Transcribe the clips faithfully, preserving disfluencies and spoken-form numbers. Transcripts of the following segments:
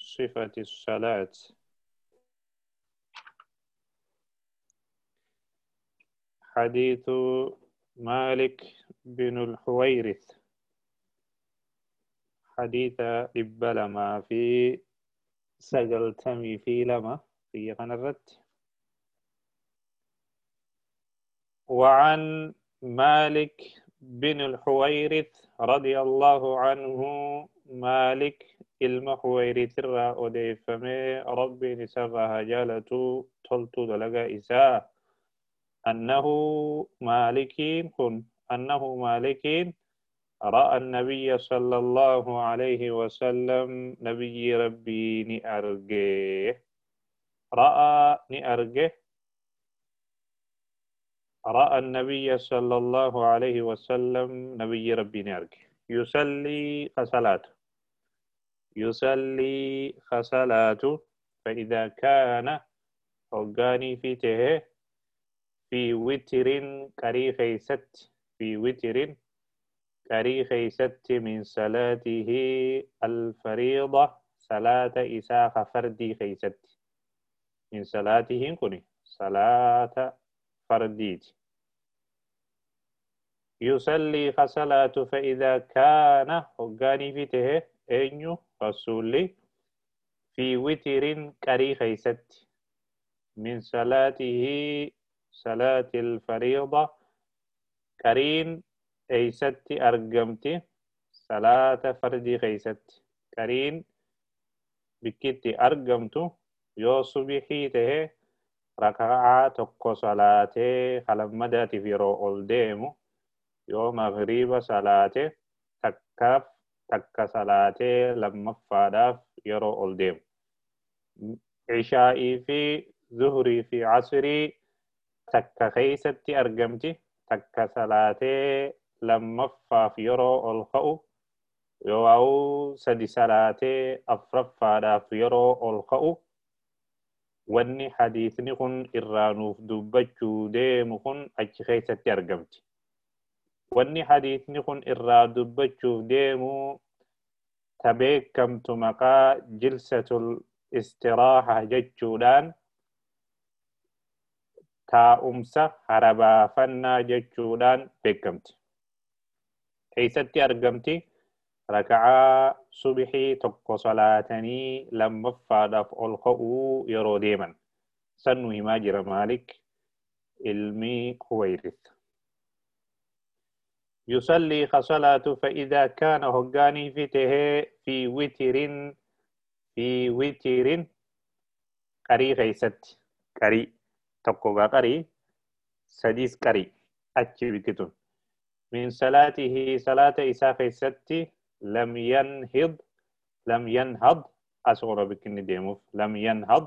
صفة الصلاة. حديث مالك بن الحويرث حديث إبلما في سجلتمي في لما في غنرت. وعن مالك بن الحويرث رضي الله عنه مالك المحويرث الرا أديفمي ربي نسرها جالتو تلتو دلقا إساء أنه مالكين كن أنه مالكين رأى النبي صلى الله عليه وسلم نبي ربي نأرجه رأى نأرجه رأى النبي صلى الله عليه وسلم نبي ربي نأرجه يصلي خصلاته يصلي خصلاته فإذا كان أوغاني في ته في وتر كري خيست في وتر كري خيست من صلاته الفريضة صلاة إساء فردي خيست من صلاته كني صلاة فرديت يصلي خصلاة فإذا كان هقاني في ته أنيو رسولي في وتر كري خيست من صلاته صلاة الفريضة كرين أيستي أرقمتي صلاة فردي خيست كرين بكتي أرقمتو يو صبحي ته ركعة تقو صلاة خلمدات في رو الديمو يو مغرب صلاة تكف تك صلاة لما فاداف يرو الديم عشائي في ظهري في عصري تك خيستي أرقمتي تك صلاة لما فاف يرو الخو يو أو سدي صلاة أفرف فاداف يرو الخو واني حديثني كن إرانوف دبجو ديم كن أجي خيستي أرقمتي واني حديثني كن إرا دبجو ديمو تبيك كم تمقا جلسة الاستراحة ججودان taa'umsa harabaafannaa jechuudhaan beekamti. Eessatti argamti? Raka'aa subhii tokko salaatanii lammaffaadhaaf ol ka'uu yeroo deeman. Sannu himaa jira Maalik ilmi Huwayrith. يصلي خصلاة فإذا كان هقاني في ته في وتر في وتر قري غيست قري تقوى قري سديس قري أتشي بكتون من صلاته صلاة إساء غيست لم ينهض لم ينهض أصغر بكني ديموف لم ينهض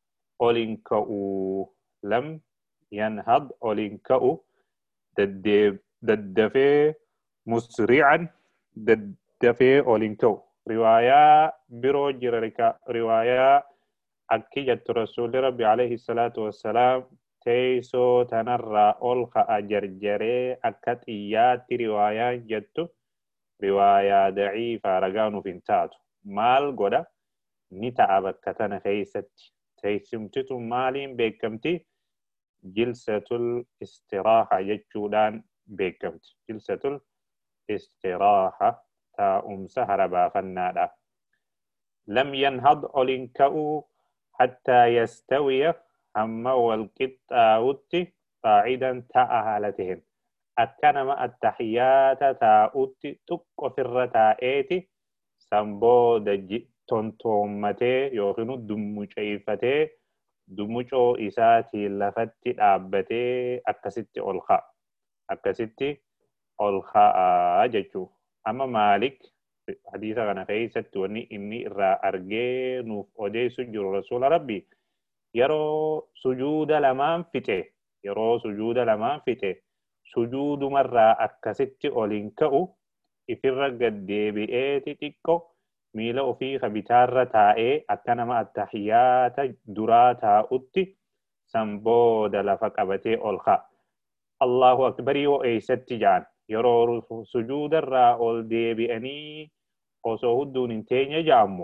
أولينكو لم ينهض أولينكو ددب ددفي مسرعا ددفي أولينكو رواية برو جرركا رواية أكيد رسول ربي عليه الصلاة والسلام تيسو تنرى أولخا أجرجري أكت إيات رواية جدت رواية ضعيفة رقانو فينتاتو مال قدا نتعبت كتن خيست تيسمتتو مالين بيكمتي جلسة الاستراحة جدودان بيكمت جلسة الاستراحة تا أم سهر بافنادا لم ينهض أولينكو حتى يستوي هم والقطاوت قاعدا تأهلتهم أكنما التحيات تاؤت تقو في الرتائت سنبو دج تنتومتي يوخنو دمو شيفتي دموچو إساتي لفتي دابتي أكسيتي أولخا أكسيتي أولخا جيشو أما مالك حديثا كان خيست وني إني را أرجي نوف أودي سجر رسول ربي يرو سجود لمان فته يرو سجود لمان فته سجود مرة أكسيتي أولينكو إفر قد بيئتي تيكو ميلا في خبيتار تائي أكنما التحيات دراتا أتي سنبو دلفك أبتي أولخا الله أكبر وإيست جان يرو سجود الرا أول دي بأني وسهود دون انتين يجامو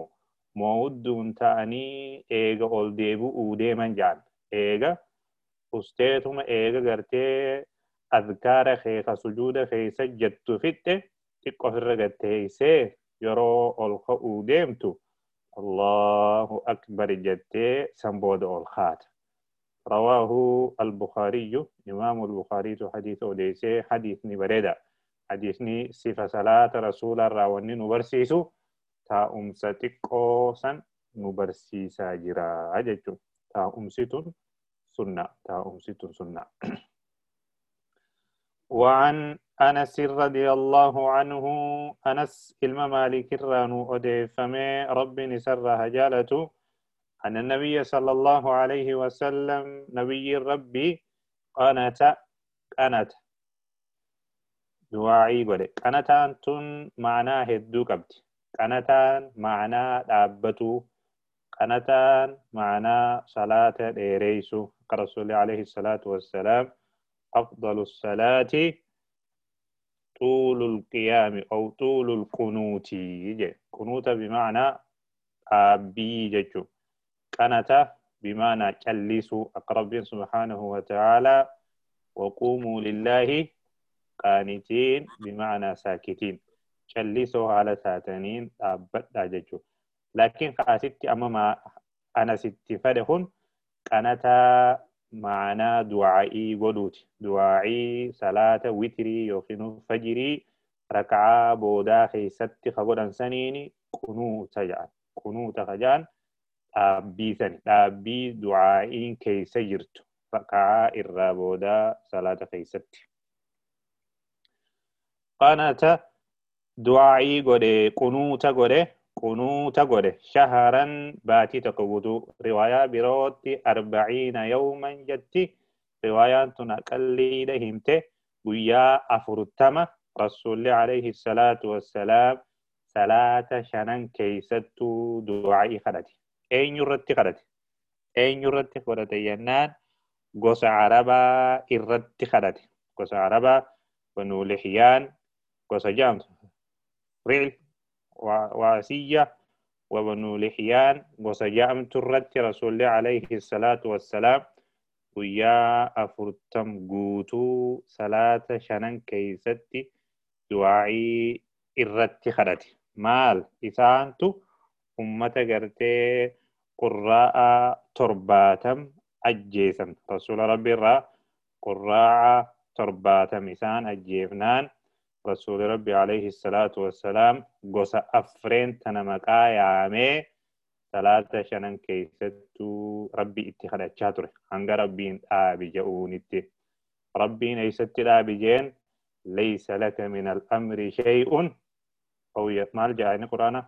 موود تاني إيجا أول ديبو أودي من جان إيجا أستيتم إيجا قرتي أذكار خيخ سجود خيخ سجدت فيته تقف الرقتي سي يرو ألخ أوديمتو الله أكبر جتي سنبود الخات رواه البخاري إمام البخاري حديث أوديسي حديث نبريدا حديثني صفة صلاة رسول الراوني نبرسيسو تا أمساتيكو سن نبرسيسا جرا أججو تا أمسيتون سنة تا أمسيتون سنة وعن أنس رضي الله عنه أنس الممالك الرانو أديفمي رب نسر هجالته أن النبي صلى الله عليه وسلم نبي ربي قنت قنت دعائي قد قنتان تن معناه هدو قبت قنتان معناه دابتو قنتان معناه صلاة ديريسو كرسول عليه الصلاة والسلام أفضل الصلاة طول القيام أو طول القنوت يجي قنوت بمعنى أبي ججو قنت بمعنى كلسوا أقرب سبحانه وتعالى وقوموا لله قانتين بمعنى ساكتين كلسوا على ساتنين أبدا ججو لكن خاستي أمام أنا ستي فرهن قنت معنى دعائي قدوت دعائي صلاة وتري يوخنو فجري ركعة بودا خيست خبرا سنيني كنو تجان كنو تجان أبي سني أبي دعائي كي سجرت ركعة الرابودا صلاة خيست قناة دعائي قد كنوت قد كنوت قد شهرا باتي تقودو رواية بروت أربعين يوما جتي رواية تنقلي لهمته ويا أفرتما رسول عليه الصلاة والسلام صلاة شنن كيستو دعائي خدتي أين يرتي خدتي أين يرتي خدتي ينان قص عربا إرتي خدتي قص عربا بنو لحيان قص جامت رعل واسية وبنو لحيان وسجام ترت رسول عليه الصلاة والسلام ويا أفرتم قوتو صلاة شنن كيستي دعائي إرت خدتي مال إسانتو أمة قرتي قراء ترباتم أجيسن رسول ربي را قراء ترباتم إسان أجيفنان رسول ربي عليه الصلاة والسلام قصة أفرين تنمكا يامي صلاة شنن كيستو ربي اتخذت شاتره هنگا ربين آبي جاؤون اتي ربين ايست الآبي جين ليس لك من الأمر شيء أو يتمال جاءني قرآن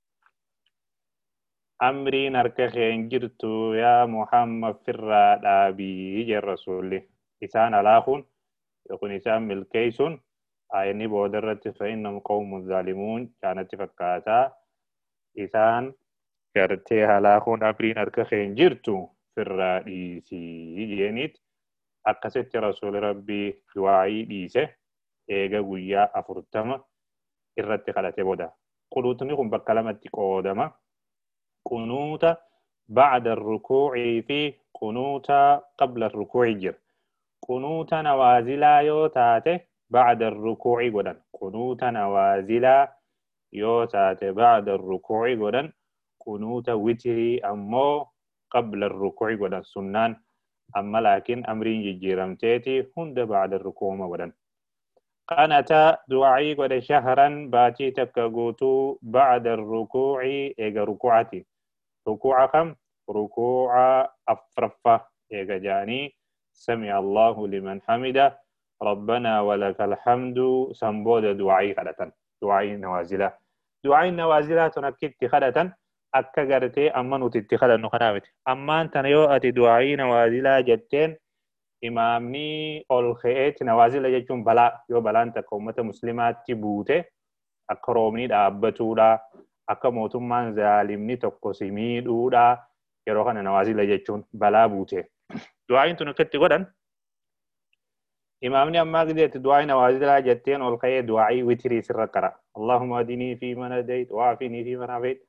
أمري نركخ ينجرتو يا محمد فراد آبي جي الرسول إسان الاخون يكون إسان ملكيسون آيني بودرت فإنهم قوم ظالمون كانت فكاتا إسان كرتي هلاخون أمرين أركخين جرتو في الرئيسي جينيت أقصت رسول ربي دعائي ديسه إيغا قويا أفرتما إرتي خلاتي بودا قلوتني قم بكلمة قودما قنوتا بعد الركوع في قنوتا قبل الركوع جر قنوتا نوازلا يوتاته بعد الركوع قدن قنوتا نوازلا يوتاته بعد الركوع قدن قنوتا وتري أمو قبل الركوع قدن سنان أما لكن أمرين جيرمتيتي هند بعد الركوع قدن قناتا دعائي قد شهرا باتي تكاغوتو بعد الركوع إيغا ركوعتي ركوع كم ركوع أفرفة إيغا جاني سمع الله لمن حمده ربنا ولك الحمد سنبود دعائي خدتا دعائي نوازلة دعائي نوازلة تنكت خدتا أكا غرتي أما نتتخذ النخنامت أما أنت نيوأتي دعائي نوازلة جتين إمامني الخيئت نوازلة جتون بلا يو بلان تقومة مسلمات تبوته أكرومني دابتو دا أكا موتمان ظالمني تقسمي دو دا يروخنا نوازلة جتون بلا بوته دعائي تنكت قدن إمامني أما قدرت دعائي نوازلة جتين الخيئ دعائي وتري سر قرأ اللهم أدني في من هديت وعافني في من عافيت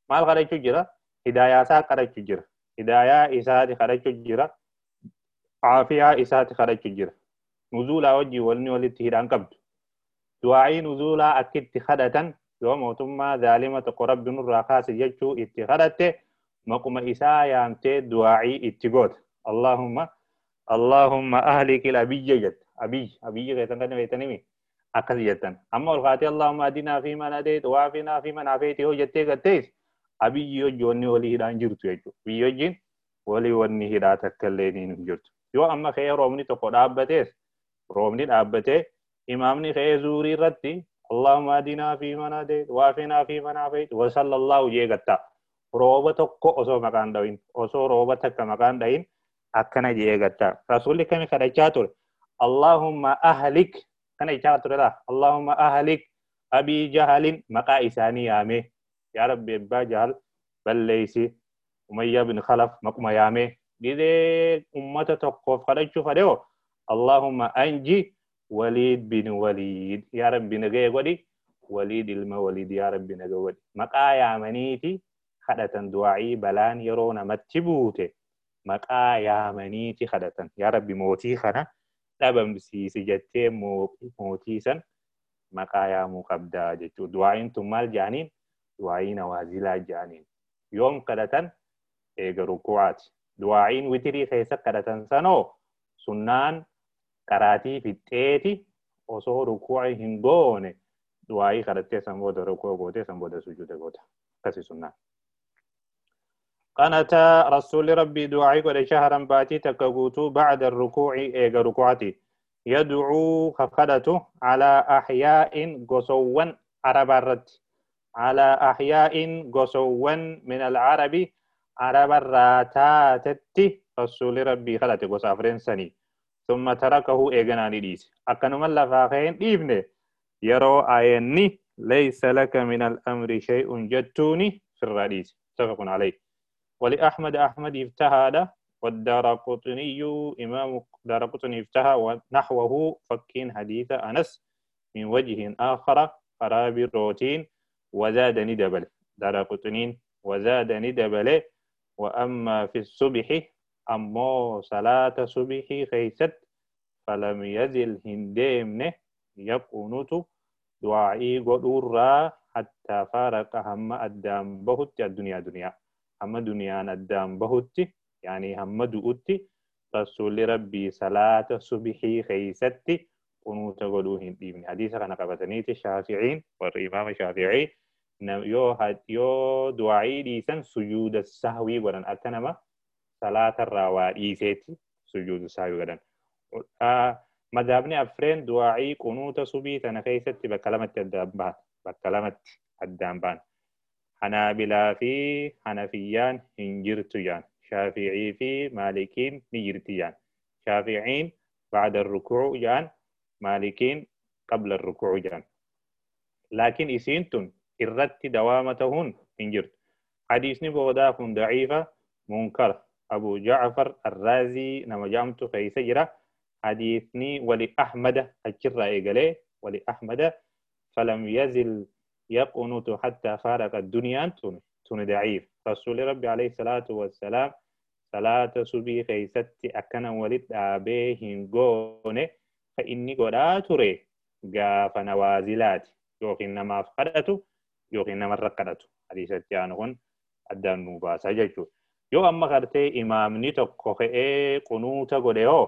maal kadhachuu jira hidaayaa isaa kadhachuu jira hidaayaa isaati kadhachuu jira caafiyaa isaati kadhachuu jira nuzuulaa wajjii walni walitti hidhaan qabdu du'aa'ii nuzuulaa akkitti kadhatan yoo mootummaa zaalima tokko rabbi nurraa kaase jechuu itti kadhatte maquma isaa yaamtee du'aa'ii itti goota allahumma allahumma ahlikil abiyya jette abiyyi abiyyi keessan kan beektanii akkas jettan amma ol kaatee allahumma adinaa fi man adeet waafinaa fi man afeeti yoo jettee gattees abiyyi hojjoonni walii hidhaan jirtu jechuudha biyyi wajjin walii wanni hidhaa takka illee hin jirtu yoo amma ka'ee roobni tokko dhaabbatees roobni dhaabbatee imaamni ka'ee zuurii irratti allahumma adinaa fi man adeet waafinaa fi man afeet wa sallallahu jee gatta rooba tokko osoo maqaan dhayin osoo rooba takka maqaan dhayin akkana jee gatta rasuulli kami kadhachaa ture allahumma ahlik kana jechaa ture la allahumma ahlik abii jahalin maqaa isaanii yaamee yaa rabbi abbaa jahal balleeysi umayya bin khalaf maquma yaamee gidee ummata tokkoof kadhachuu fadheo allahumma anji waliid bin waliid yaa rabbi nagee godhi waliid ilma waliid yaa rabbi nagee godhi maqaa yaamaniiti kadhatan du'aa'ii balaan yeroo namatti buute maqaa yaamaniiti kadhatan yaa rabbi mootii kana dhabamsiisi jettee mootii san maqaa yaamuu qabdaa jechuudha du'aa'iin tun maal jaaniin du'aa'ii nawaazilaa jaaniin yoom kadhatan eega ruku'aati du'aa'iin witirii keessa kadhatan sanoo sunnaan qaraatii fixxeeti osoo ruku'i hin goone du'aa'ii kadhattee san booda rukuu gootee san booda sujuuda goota akkasi sunnaan قنت رسول ربي دعائي قد شهرا باتي تكغوتو بعد الركوع ايغا ركوعتي يدعو خفدته على احياء قصوا عرب الرد على احياء قصوا من العرب عرب الراتات رسول ربي خلت قصافرين سني ثم تركه ايغنا نديس اكنم لفاخين ابن يرو ايني ليس لك من الامر شيء جتوني في الحديث متفق عليه ولأحمد أحمد اجتهد والدارقطني إمام دارقطني اجتهد ونحوه فكين حديث أنس من وجه آخر قراب الروتين وزاد ندبل دارقطنين وزاد ندبل وأما في الصبح أما صلاة صبح خيست فلم يزل هنديمنه يقنط دعائي قدورا حتى فارق هم أدام بهت الدنيا دنيا هم دنيان الدام بهت يعني هم دؤت رسول ربي صلاة صبحي خيستي قنوت قدوهن ابن حديث كان قبتنيت الشافعين والإمام الشافعي يو هد يو دعائي ديسن سجود السهوي ورن أكنما صلاة الروائيسيتي سجود السهوي ورن آه مذهبني أفرين دعائي قنوت صبحي تنخيستي بكلمة الدامبان بكلمة الدامبان حنابلة في حنفيان هنجرتيان شافعي في مالكين نجرتيان شافعين بعد الركوع جان مالكين قبل الركوع جان لكن إسينتون إردت دوامتهن هنجرت حديثني بوداف ضعيفة منكر أبو جعفر الرازي نما جامت في سجرة حديثني ولأحمد الجرة إيقالي ولأحمد فلم يزل يقنط حتى فارق الدنيا تون تون ضعيف رسول ربي عليه الصلاة والسلام صلاة صبي خيست أكنا ولد أبيهن قونه فإني قرأت ري قاف نوازلات يوخن ما فقدته يوخن ما رقدته حديث التيانهن أدان مباسا جيجو يو أما خرتي إمام نتوكو خئي قنوتا قده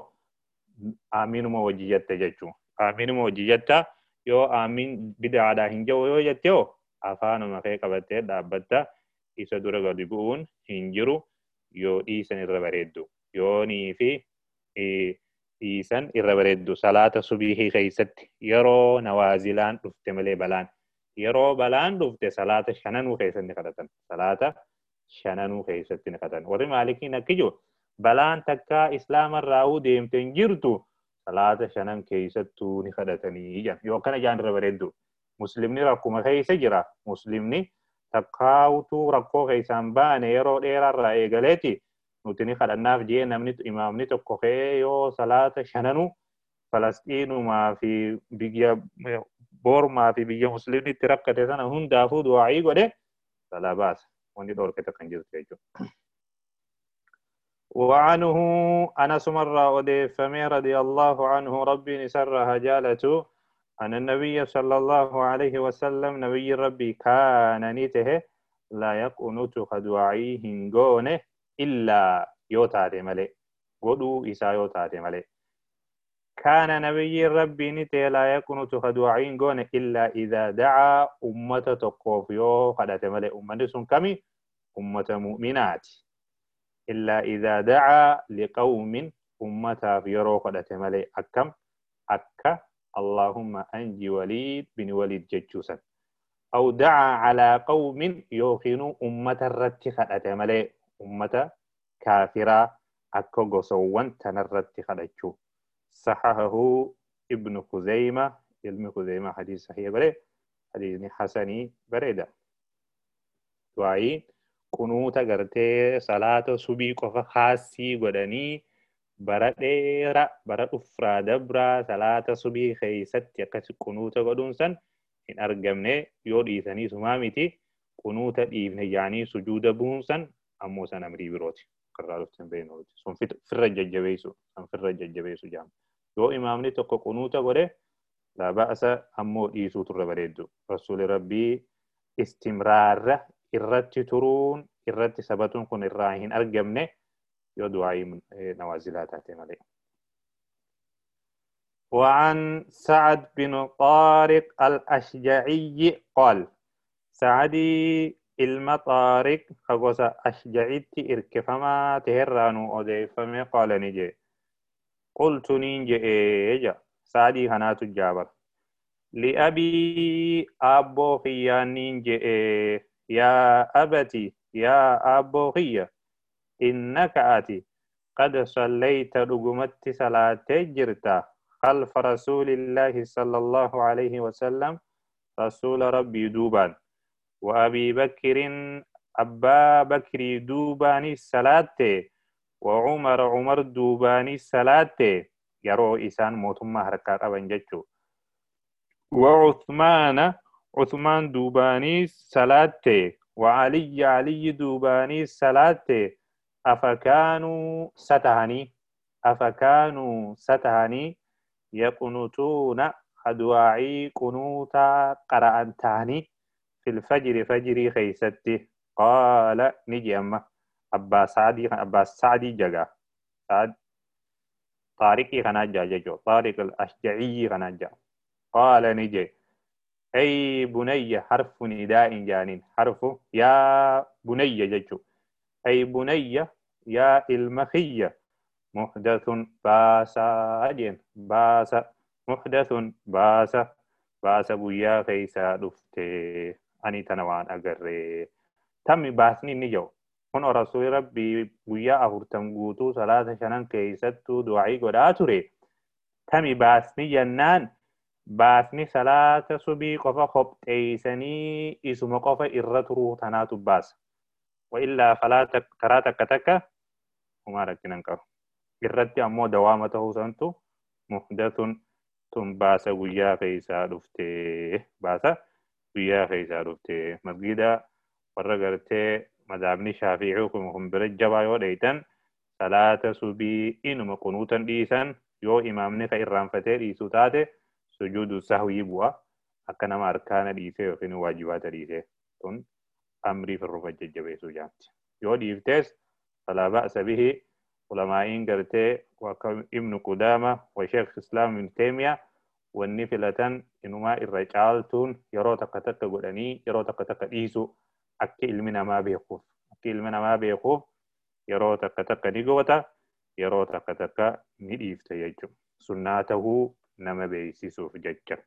آمين موجيجت جيجو آمين موجيجت yoo aamin bid'aadhaa hin jiru yoo jette yoo afaanuma kee qabattee dhaabbatta isa dura gadi bu'uun hin jiru yoo dhiisan irra bareeddu yoonii fi dhiisan irra bareeddu salaata subiihii keessatti yeroo nawaazilaan dhufte malee balaan yeroo balaan dhufte salaata shananuu keessatti kadhatan salaata shananuu keessatti kadhatan warri maalikiin akkijo balaan takkaa islaamarraa deemte hin jirtu salaata shanan keessattuu ni kadhatanii jan yoo kana jaan irra bareeddu muslimni rakkuma keessa jira muslimni takkaawutuu rakkoo keessaan baane yeroo dheerarraa eegaleeti nuti ni kadhannaaf jee namni imaamni tokko kee yoo salaata shananuu falastiinumaa fi biyya boormaa fi biyya muslimni itti rakkate sana hundaafuu du'aa'ii godhe salabaas وندي دور كده كنجر تيجو. وعنه أنس مرة وديفمي رضي الله عنه ربي نسرها جالته أن النبي صلى الله عليه وسلم نبي ربي كان نيته لا يقنط خدوعي هنغونه إلا يوتاتي ملي قدو إسا يوتاتي ملي كان نبي ربي نيته لا يقنط خدوعي هنغونه إلا إذا دعا أمة تقوفيو خدات ملي أمة سن كمي أمة مؤمنات إلا إذا دعا لقوم أمة يرو خدات ملي أكم أكا اللهم أنجي وليد بن وليد ججوسا أو دعا على قوم يوخنوا أمة الرت خدات ملي أمة كافرة أكو غسوان تنرت خداتشو صححه ابن خزيمة ابن خزيمة حديث صحيح بري حديث حسني بريدة وعي قنوت غرتي صلاة صبي قف خاصي غدني براديرا براد افرا دبرا صلاة صبي خيست يكس قنوت غدون سن إن أرجمني يودي ثاني سمامتي قنوت إبن يعني سجود بونسن أمو سن أمري بروتي قرار تنبين روتي سن في في الرجال جبيسو سن في الرجال جبيسو جام يو إمامني تكو قنوت غده لا بأس أمو إيسو تربريدو رسول ربي استمرار irratti turuun irratti sabatuun kun irraa hin argamne yoo du'aayi nawazilaa taate malee. وعن سعد بن طارق الأشجعي قال سعدي المطارق خقوس أشجعيت إركفما تهرانو أديفما قال نجي قلت نينجي إيجا سعدي هنات الجابر لأبي أبو خيان نينجي إيه يا أبتي يا أبوغية إنك آتي قد صليت رقمت صلاة جرتا خلف رسول الله صلى الله عليه وسلم رسول ربي دوبان وأبي بكر أبا بكر دوباني صلاة وعمر عمر دوباني صلاة يرو إسان موتما حركات أبنججو وعثمان عثمان دوباني صلاة وعلي علي دوباني صلاة أفكانوا ستهني أفكانوا ستهني يقنطون خدواعي قنوتا قرأنتاني في الفجر فجري خيستي قال نجي أما أبا سعدي أبا سعدي جگا سعد طارقي خناجا ججو طارق الأشجعي خناجا قال نجي أي بني حرف نداء جانين حرف يا بني ججو أي بني يا المخية محدث باسا أجين باسا محدث باسا باسا بويا خيسا دفتي أني تنوان أقري تم باسني نجو هن رسول ربي بويا أهرتم قوتو صلاة شنان كيستو دعي قداتوري تم باسني جنان باسني صلاة صبي قفا خب تيسني اسم قفا إرترو تناتو باس وإلا فلا ترى تكتك وما ركنا نكر إرتي أمو دوامته سنتو محدث تم باس ويا خيسا دفتي باسا ويا خيسا دفتي مسجدا ورغرتي مذهبني شافعيكم هم برجبا يو ديتن صلاة صبي إنما قنوتا ديسان يو إمامني خيران فتي ديسو تاتي سجود السهو يبوا أكنا ما أركان ديسي وفين واجبات ديسي تون أمري في الرفج الجبيسو جامت يو ديفتيس فلا بأس به علماء قرتي وكم ابن قدامة وشيخ إسلام ابن تيمية والنفلة إنما الرجالتون يرو تقتك قدني يرو تقتك ديسو أكي إلمنا ما بيخوف أكي إلمنا ما بيخوف يرو تقتك نيقوتا يرو تقتك نديفت يجو سناته نما بيسيسو في ججة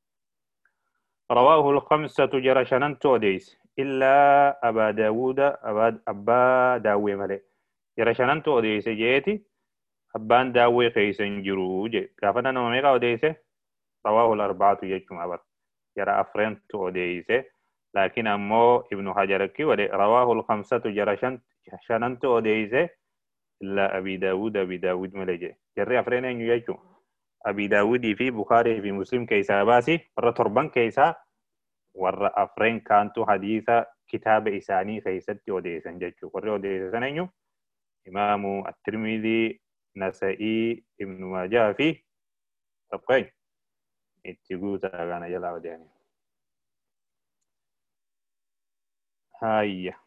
رواه الخمسة جرشنان توديس إلا أبا داود أبا, أبا داوي ملي جرشنان توديس جيتي أبان داوي خيسن جروج كافنا نما ميقا وديس رواه الأربعة يجم أبر جرى أفرين توديس لكن أمو ابن حجركي ولي رواه الخمسة جرشنان توديس إلا أبي داود أبي داود ملي جرى أفرين يجم أبي داود في بخاري في مسلم كيسا باسي مرة تربان كيسا warra afreen kaantu hadiisa kitaaba isaanii keessatti odeessan jechuudha. Warri odeessan eenyu? Imaamu At-Tirmidhii, Nasa'ii, Ibnu Maajaa fi tokkoon itti guutaa kana jalaa odeessan. هاي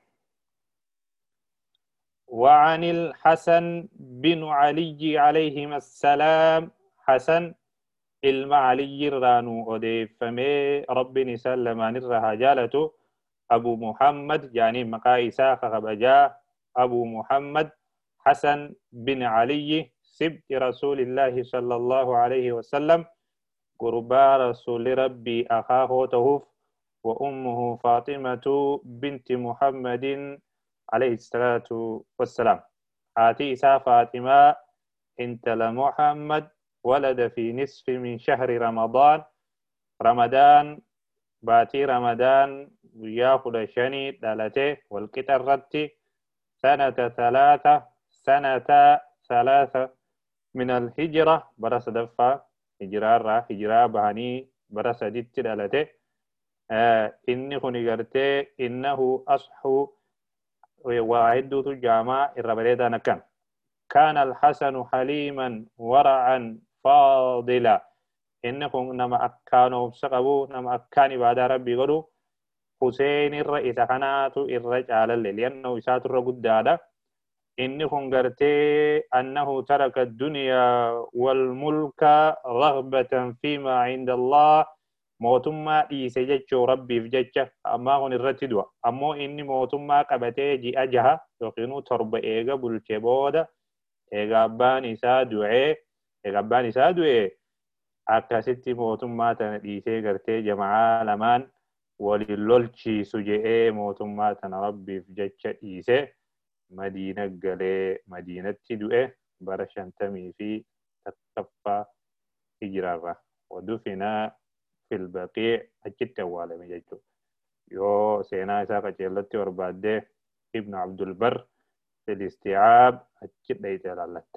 وعن الحسن بن علي عليهما السلام حسن المعلي رانو أديفمي ربي سلم عن الرهجالة أبو محمد يعني مقايسا خبجا أبو محمد حسن بن علي سبت رسول الله صلى الله عليه وسلم قربا رسول ربي أخاه تهوف وأمه فاطمة بنت محمد عليه الصلاة والسلام. هاتي إسا فاطمة انت لمحمد ولد في نصف من شهر رمضان رمضان باتي رمضان وياخد شني دالته والكتر رتي سنة ثلاثة سنة ثلاثة من الهجرة برس دفع هجرة هجرة بهني برس ديت دالته آه إني خني قرتي إنه أصح وعدة جامع الربليدة نكن كان الحسن حليما ورعا فاضلا إنكم نما أكانوا سقبوا نما أكاني بعد ربي قالوا حسين الرئيس خنات الرجال لأنه يسات الرقود دادا إنكم قرتي أنه ترك الدنيا والملك رغبة فيما عند الله mootummaa dhiise jechuu rabbiif jecha ammaa kun irratti du'a ammoo inni mootummaa qabatee ji'a jaha yookiin torba eega bulche booda eega abbaan isaa du'ee eega abbaan isaa du'ee akkasitti mootummaa tana dhiisee gartee jama'aa lamaan waliin lolchiisu je'ee mootummaa tana rabbiif jecha dhiise madiina galee madiinatti du'e bara shantamii fi takkaffaa hijiraarra wadufinaa في البقيع أجد أولا من يجو يو سينا إساقة جلتي ورباده ابن عبد البر في الاستيعاب أجد ليت لالتا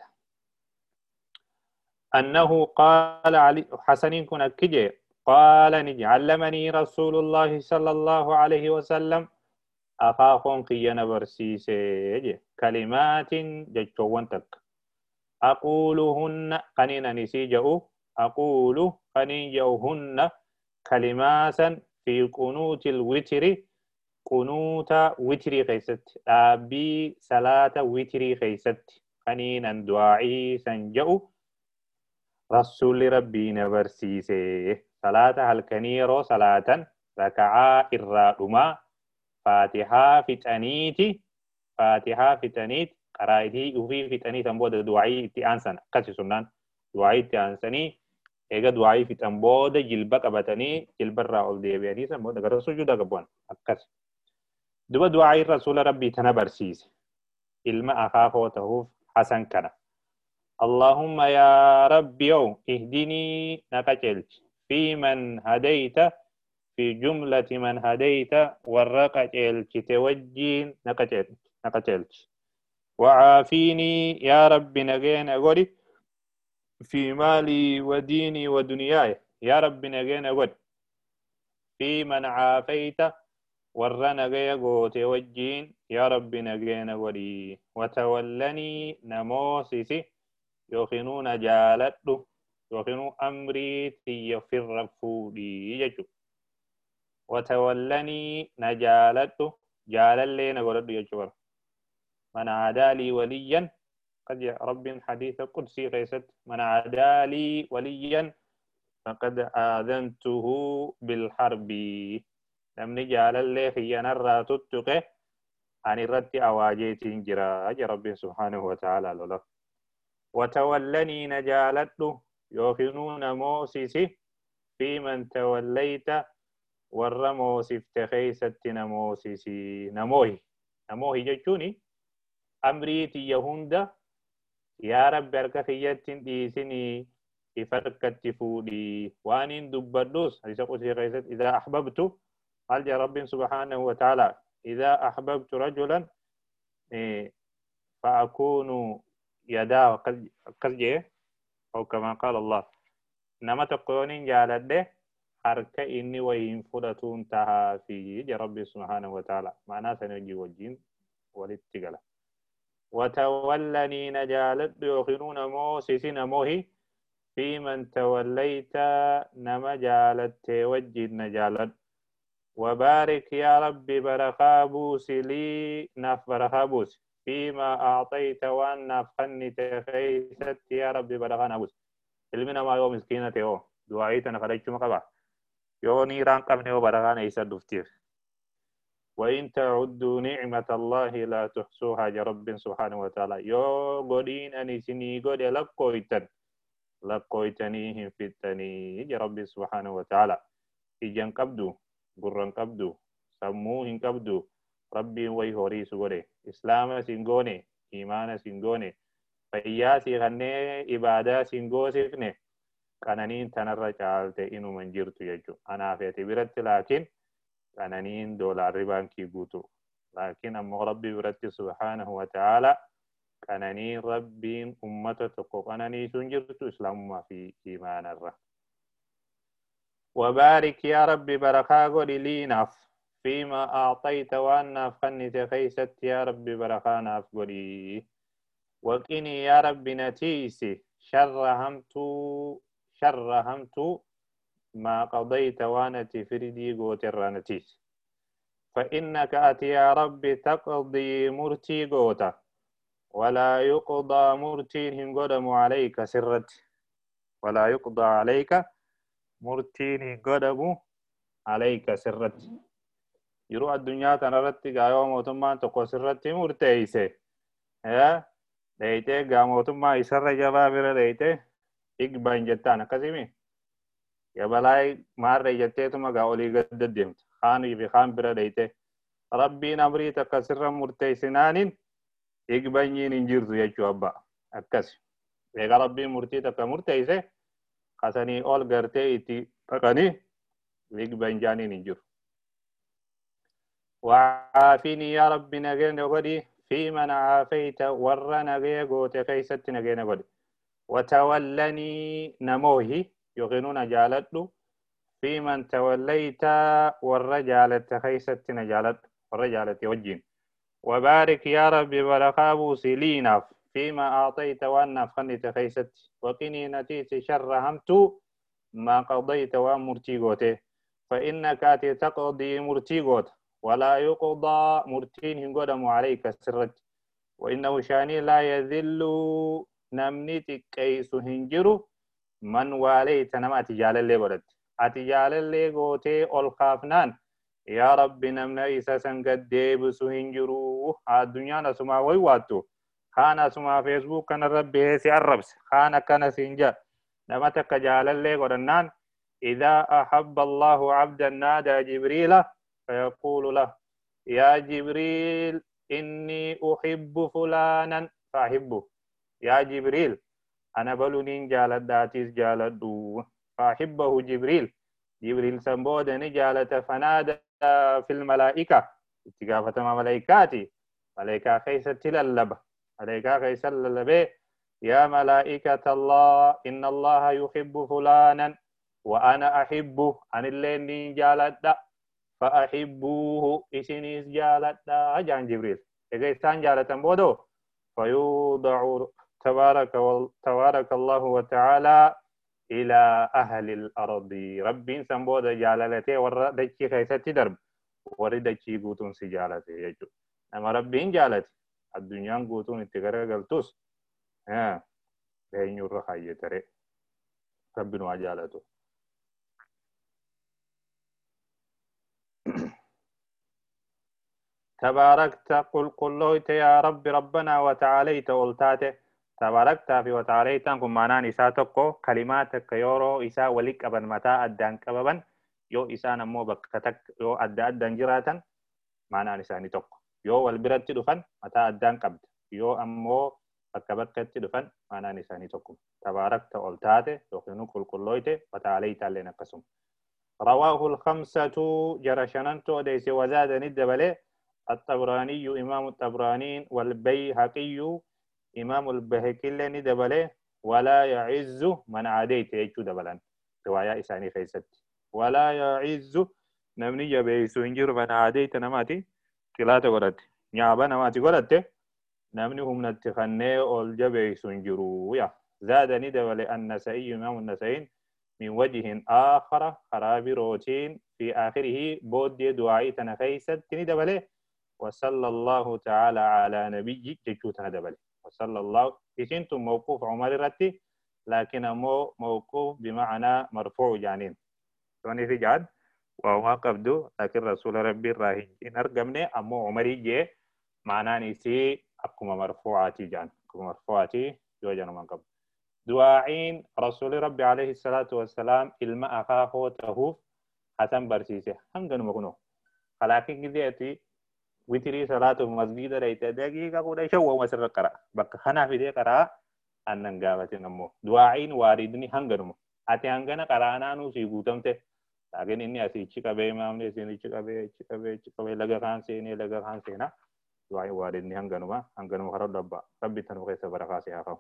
أنه قال علي حسن كنا كجي قال نجي علمني رسول الله صلى الله عليه وسلم أخاكم كينا برسيسي كلمات ججوان تك أقولهن قنين نسيجأو أقول قنيجوهن كلمات في قنوت الوتر قنوت وتر خيست أبي صلاة وتر خيست قنينا دعائي سنجأو رسول ربي نبرسيسي صلاة الكنيرو صلاة ركعاء الرادما فاتحة في تانيتي فاتحة في تانيت قرائتي وفي في تانيت أمبود دعائي تيانسان قسي سنان دعائي تيانساني eega du'aayii fixan booda jilba qabatanii jilbarraa ol deebi'anii san booda gara sujuuda qabuun akkas duba du'aayii rasuula rabbii tana barsiise ilma akaakoo ta'uuf hasan kana allahumma yaa rabbi yow ihdinii na qaceelchi fi man hadayta fi jumlati man hadayta warra qaceelchite wajjiin na qaceelchi wacaafiinii yaa rabbi nageena godhi في مالي وديني ودنياي يا رب نجينا قد في من عافيت ورنا جي قوت وجين يا رب نجينا قدي وتولني نموسسي يخنون جالته يخنون أمري تيفر فودي يجو وتولني نجالته جال اللي نقول يجور من عادالي وليا قد رب حديث قدسي قيست من عادى لي وليا فقد آذنته بالحرب لم نجعل الله خيانا راتتك عن الرد أواجيت جرا رب سبحانه وتعالى لله وتولني نجالته يوخنون موسسي في من توليت والرموسف تخيست نموسسي نموهي نموهي ججوني أمريتي يهوندا يا رب بركة خياتين ديسيني إفركت فودي وانين دبردوس حديث قدسي قيست إذا أحببت قال يا رب سبحانه وتعالى إذا أحببت رجلا فأكون يداه قرجه أو كما قال الله نما تقولين جالده harka inni wayin fudhatuun tahaa fi ija rabbi subhanahu wa ta'ala maanaa sana hojii wajjin walitti gala watawallanii na jaaladhu yookiinuu namoo sisi namoohi fi man tawallayta nama jaalattee wajjin na jaaladhu وبارك يا ربي بركة بوسي لي ناف بركة بوسي فيما أعطيت وأن نافخني تخيست يا ربي بركة نبوس علمنا ما يوم مسكينة يو دعائي أنا خرجت مقبع يو نيران قبني وبركة نيسا دفتير وإن تعدوا نعمة الله لا تحصوها يا رب سبحانه وتعالى يو قدين أني سني قد لقويتن لقويتنيهم في التني يا رب سبحانه وتعالى إجان قبدو gurran qabdu sammuu hin qabdu rabbiin way horiisu godhe islaama sin goone imaana sin goone fayyaa si kannee ibaadaa sin goosifne qananiin tanarra caalte inuman jirtu jechu anaafeeti biratti laakiin qananiin doolaarri baankii guutu laakiin ammoo rabbi biratti subhaanahu wa ta'ala qananiin rabbiin ummata tokko qananiisuun jirtu islaamummaa fi imaanarra وبارك يا ربي بركة قولي لي ناف فيما أعطيت وأن نافخني خيست يا ربي بركة ناف قولي وقني يا ربي نتيسي شر همت شر همت ما قضيت وانا تفردي قوت الرانتيس فإنك أتي يا ربي تقضي مرتي قوتا ولا يقضى مرتي هنقدم عليك سرت ولا يقضى عليك murtiin godhamu alayka sirratti yeroo addunyaa tanarratti gaayoo mootummaan tokko sirratti murteeyse dheeytee gaa mootummaa isarra jabaa bira dheeytee igban jettaan akkasimi gabalaay maarre jetteetuma gaa olii gadda deemta kaanii fi kaan bira dheeyte rabbiin amrii takka sirra murteeysinaanin igbanyiin hin jirtu jechuu abba akkasi eega rabbiin murtii takka murteeyse kasanii ol gartee itti dhaqanii ligban jaaniin hin jiru وعافيني يا ربي نجينا قدي في من عافيت ور نجي قوت كيست نجينا قدي وتولني نموهي يغنون جالت في من توليت ور جالت كيست نجالت ور جالت وجين وبارك يا ربي بركابو سلينا فيما أعطيت وأن فني تخيست وقني نتيت شر همت ما قضيت ومرتي قوته فإنك أتي تقضي مرتي قوت ولا يقضى مرتين قدم عليك سرت وإنه شاني لا يذل نمنيت كيس هنجرو من واليت نما أتجال اللي برد أتجال اللي قوته الخافنان يا رب نمنا إساسا قد ديبس هنجرو الدنيا نسمع ويواتو خانا سما فيسبوك كان ربي سي الربس خانا كان سنجا لما تكجال اللي قرنان إذا أحب الله عبدا نادى جبريل فيقول له يا جبريل إني أحب فلانا فأحبه يا جبريل أنا بلونين جالت داتيس جالت دو فأحبه جبريل جبريل سنبودني جالت فنادى في الملائكة اتقافة ما ملائكاتي ملائكة خيسة للبه عليك خيسل للبي يا ملائكة الله إن الله يحب فلانا وأنا أحبه عن اللي جالت فأحبوه إسنيس جالت جان جبريل إذا إستان جالت بودو فيوضع تبارك, تبارك الله وتعالى إلى أهل الأرض ربين سنبود جالتي وردكي خيستي درب وردكي قوتون سجالتي يجو أما ربين جالتي الدنيا قوتون اتغرى قلتوس ها بين الرخاية تري ربنا وجالته تباركت قل قلويت يا رب ربنا وتعاليت قلتاته تباركت في وتعاليت كم معنى نساتكو كلماتك يورو إساء ولك أبن متى أدان كببا يو إساء نمو بكتك يو أدى أدان جراتا معنى نساني تقو yoo wal biratti dhufan mataa addaan qabdi yoo ammoo bakka bakkatti dhufan maanaan isaanii tokkuma tabaarakta ol taate yookiin qulqullooyte wataaleyta illeen akkasuma رواه الخمسة جرشننت وديس وزاد ندبله الطبراني إمام الطبراني والبيهقي إمام البيهقي ندبله ولا يعز من عاديت يجو دبلان رواية إساني خيست ولا يعز نمني جبيسو إنجر من عاديت نماتي كلاتا قرأت نيابا نماتي قرأت نمني هم نتخنى أول جبيسو إنجرو يا زادني دولي النسائي إمام النسائين من وجه آخر خراب روتين في آخره بود دعائي تنخيست ندبله وصلى الله تعالى على نبي جيشوت ندبله وصلى الله إسنتم موقوف عمر رتي لكن مو موقوف بمعنى مرفوع جانين ثاني في جاد وما قبدو لكن رسول ربي الراهي إن أرقمني أمو عمري جي معناه نسي أقوم مرفوعاتي جان أقوم مرفوعاتي جوجان من قبل دعائين رسول ربي عليه الصلاة والسلام الماء أخاه تهوف حسن برسيسه هنگن مكنو خلاكي جديتي وتري صلاة المسجد ريت دقيقة قد شو مسر قرأ بك خنا في دي قرأ أنن قابت نمو دعائين واردني هنگن مو أتي هنگن قرأنا نو في قوتمته لكن إني أسي چكا بي مامني سيني چكا بي چكا بي چكا بي لغا خان سيني لغا خان سينا دعائين واردني هنگن ما هنگن مو خرد ربا ربي تنو خيس برخاسي آخو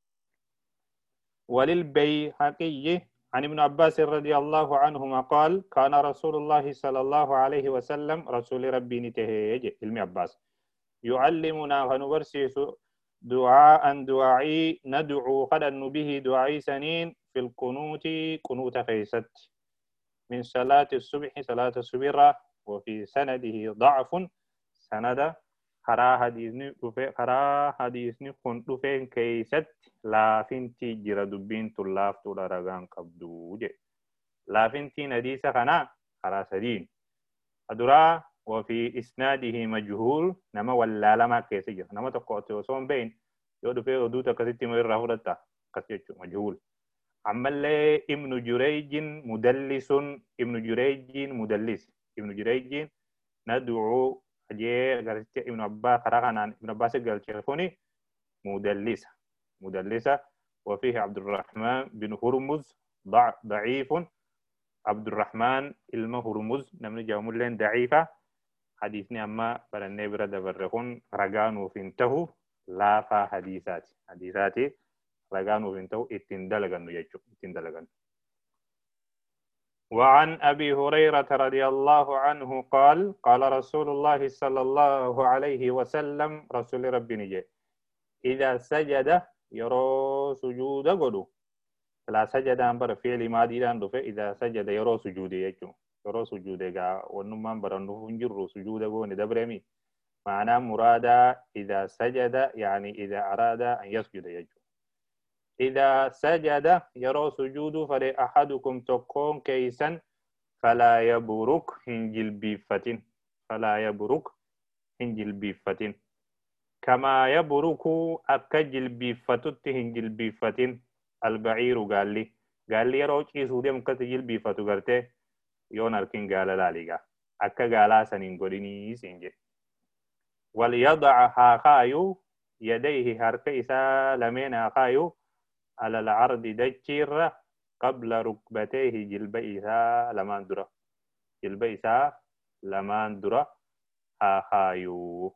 وللبيهقي عن ابن عباس رضي الله عنهما قال كان رسول الله صلى الله عليه وسلم رسول ربي نتهيج علم عباس يعلمنا ونبرسيس دعاء دعائي ندعو قد به دعائي سنين في القنوت قنوت خيست من صلاة الصبح صلاة الصبح وفي سنده ضعف سند خرا حديثني دفه خرا حديثني كن دفين كيست لافنتي جرا دبين تلاف تولا رغان قبدو جي لافنتي نديسة خنا خرا سدين أدرا وفي إسناده مجهول نما ولا لما كيسجر نما تقوتي وصون بين يو دفه ودو تكسيتي مير راهورتا كسيتو مجهول عمل ابن جريج مدلس ابن جريج مدلس ابن جريج ندعو أجي قالت ابن عباس خرقنا ابن عباس قال تلفوني مدلسة مدلسة وفيه عبد الرحمن بن هرمز ضع ضعيف عبد الرحمن ilma Hurmuz namni jaamulleen daciifa hadiisni amma barannee bira dabarre kun ragaa nuuf hin tahu laafaa hadiisaati hadiisaati ragaa nuuf hin tahu ittiin dalagannu jechuudha ittiin dalagannu. وعن أبي هريرة رضي الله عنه قال قال رسول الله صلى الله عليه وسلم رسول ربي نجي إذا سجد يرى سجود قدو لا سجد أمبر فعل ماضي دان إذا سجد يرى سجود يجو يرى سجود قا ونمان برنو نجر سجود قو ندبرمي معنى مرادا إذا سجد يعني إذا أراد أن يسجد يجو إذا سجد يرى سجود فلأحدكم تكون كيسا فلا يبرك هنجل بفتن فلا يبرك هنجل بفتن كما يبرك أكجل بفتت هنجل بفتن البعير قال لي قال لي يرى سودي مكتجل بفتو قرته يون أركين قال لا ليغا أكا قالا سنين قريني سنجي وليضع هاقايو يديه هركيسا لمن هاقايو على العرض دجير قبل ركبتيه جلبئسا لمان درا جلبئسا لمان درا هاخايو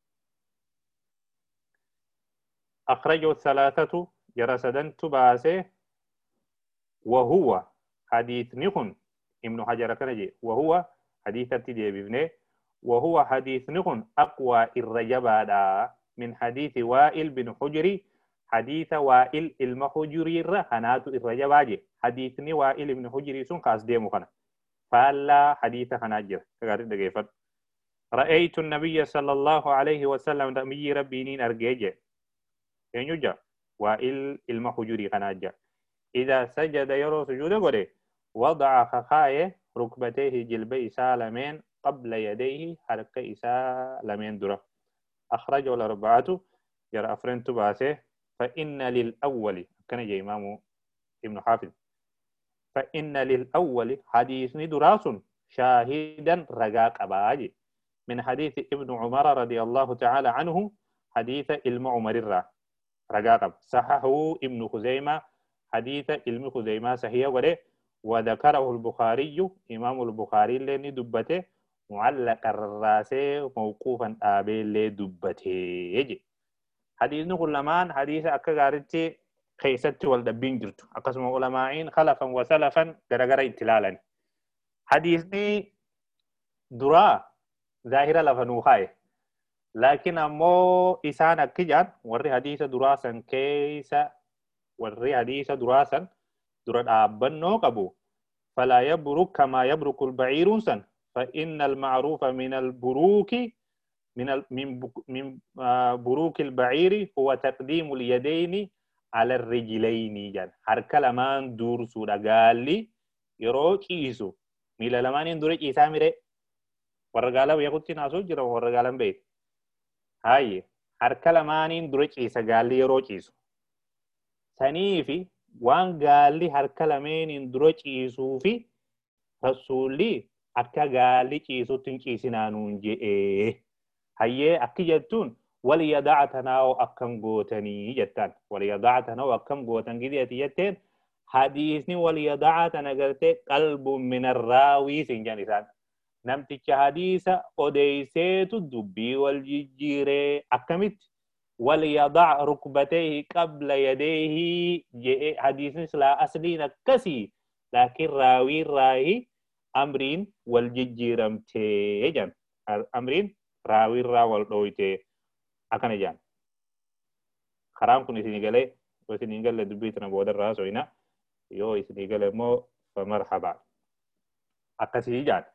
أخرجوا الثلاثة جرسدن تباسه وهو حديث نخن ابن حجر كنجي وهو حديث تدي بابنه وهو حديث نخن أقوى الرجبادا من حديث وائل بن حجري حديث وائل المحجري رهنات الرجباجي حديثني وائل ابن حجري سن قاس ديمو خنا فلا حديث خناجر كغارد دغيفت رأيت النبي صلى الله عليه وسلم نبي ربينين أرجيجي ينجا وائل المحجري خناجر إذا سجد يرى سجود غري وضع خخايه ركبتيه جلبي سالمين قبل يديه حركة سالمين درا أخرجه الأربعة جرى أفرنت باسه فإن للأول كان جاء إمام ابن حافظ فإن للأول حديث دراس شاهدا رقاق أباجي من حديث ابن عمر رضي الله تعالى عنه حديث علم عمر الرا رقاق صححه ابن خزيمة حديث علم خزيمة صحيح وله وذكره البخاري إمام البخاري لني دبته معلق الراس موقوفا آبي لدبته يجي حديث نقول لمان حديث أكا غارتي خيست والدبين جرت أقسم علماءين خلفا وسلفا غرغر اتلالا حديثني درا ظاهرة لفنوخاي لكن أمو إسان أكجان وري حديث دراسا كيسا وري حديث دراسا درا أبنو قبو فلا يبرك كما يبرك البعير سن فإن المعروف من البروك من ال من من بروك البعير هو تقديم اليدين على الرجلين جان حركة لمان دور سودا قال لي يروك إيسو ميلا لمان يندورك إيسا ميري ورقالا ويقول تناسو جرا ورقالا بيت هاي حركة لمان يندورك إيسا قال لي يروك إيسو سنيفي وان قال لي حركة لمان يندورك إيسو في رسولي أكا قال لي إيسو تنكيسنانون جئيه هاي أكي جتون وليدع تناو أكم قوتني جتان وليدع تناو أكم قوتن جديتي جتين حديثني وليدع تنقرت قلب من الراوي سنجان إسان نمتك حديثة أديسيت الدبي والجيجيري أكمت وليضع ركبتيه قبل يديه جئ حديثني سلا أصلين كسي لكن راوي راهي أمرين والجيجيرم تيجان أمرين راوي راول دويته أكن جان خرام كن إسنيجله وإسنيجله دبيتنا بودر راس وينا يو إسنيجله مو فمرحبا أكسي جان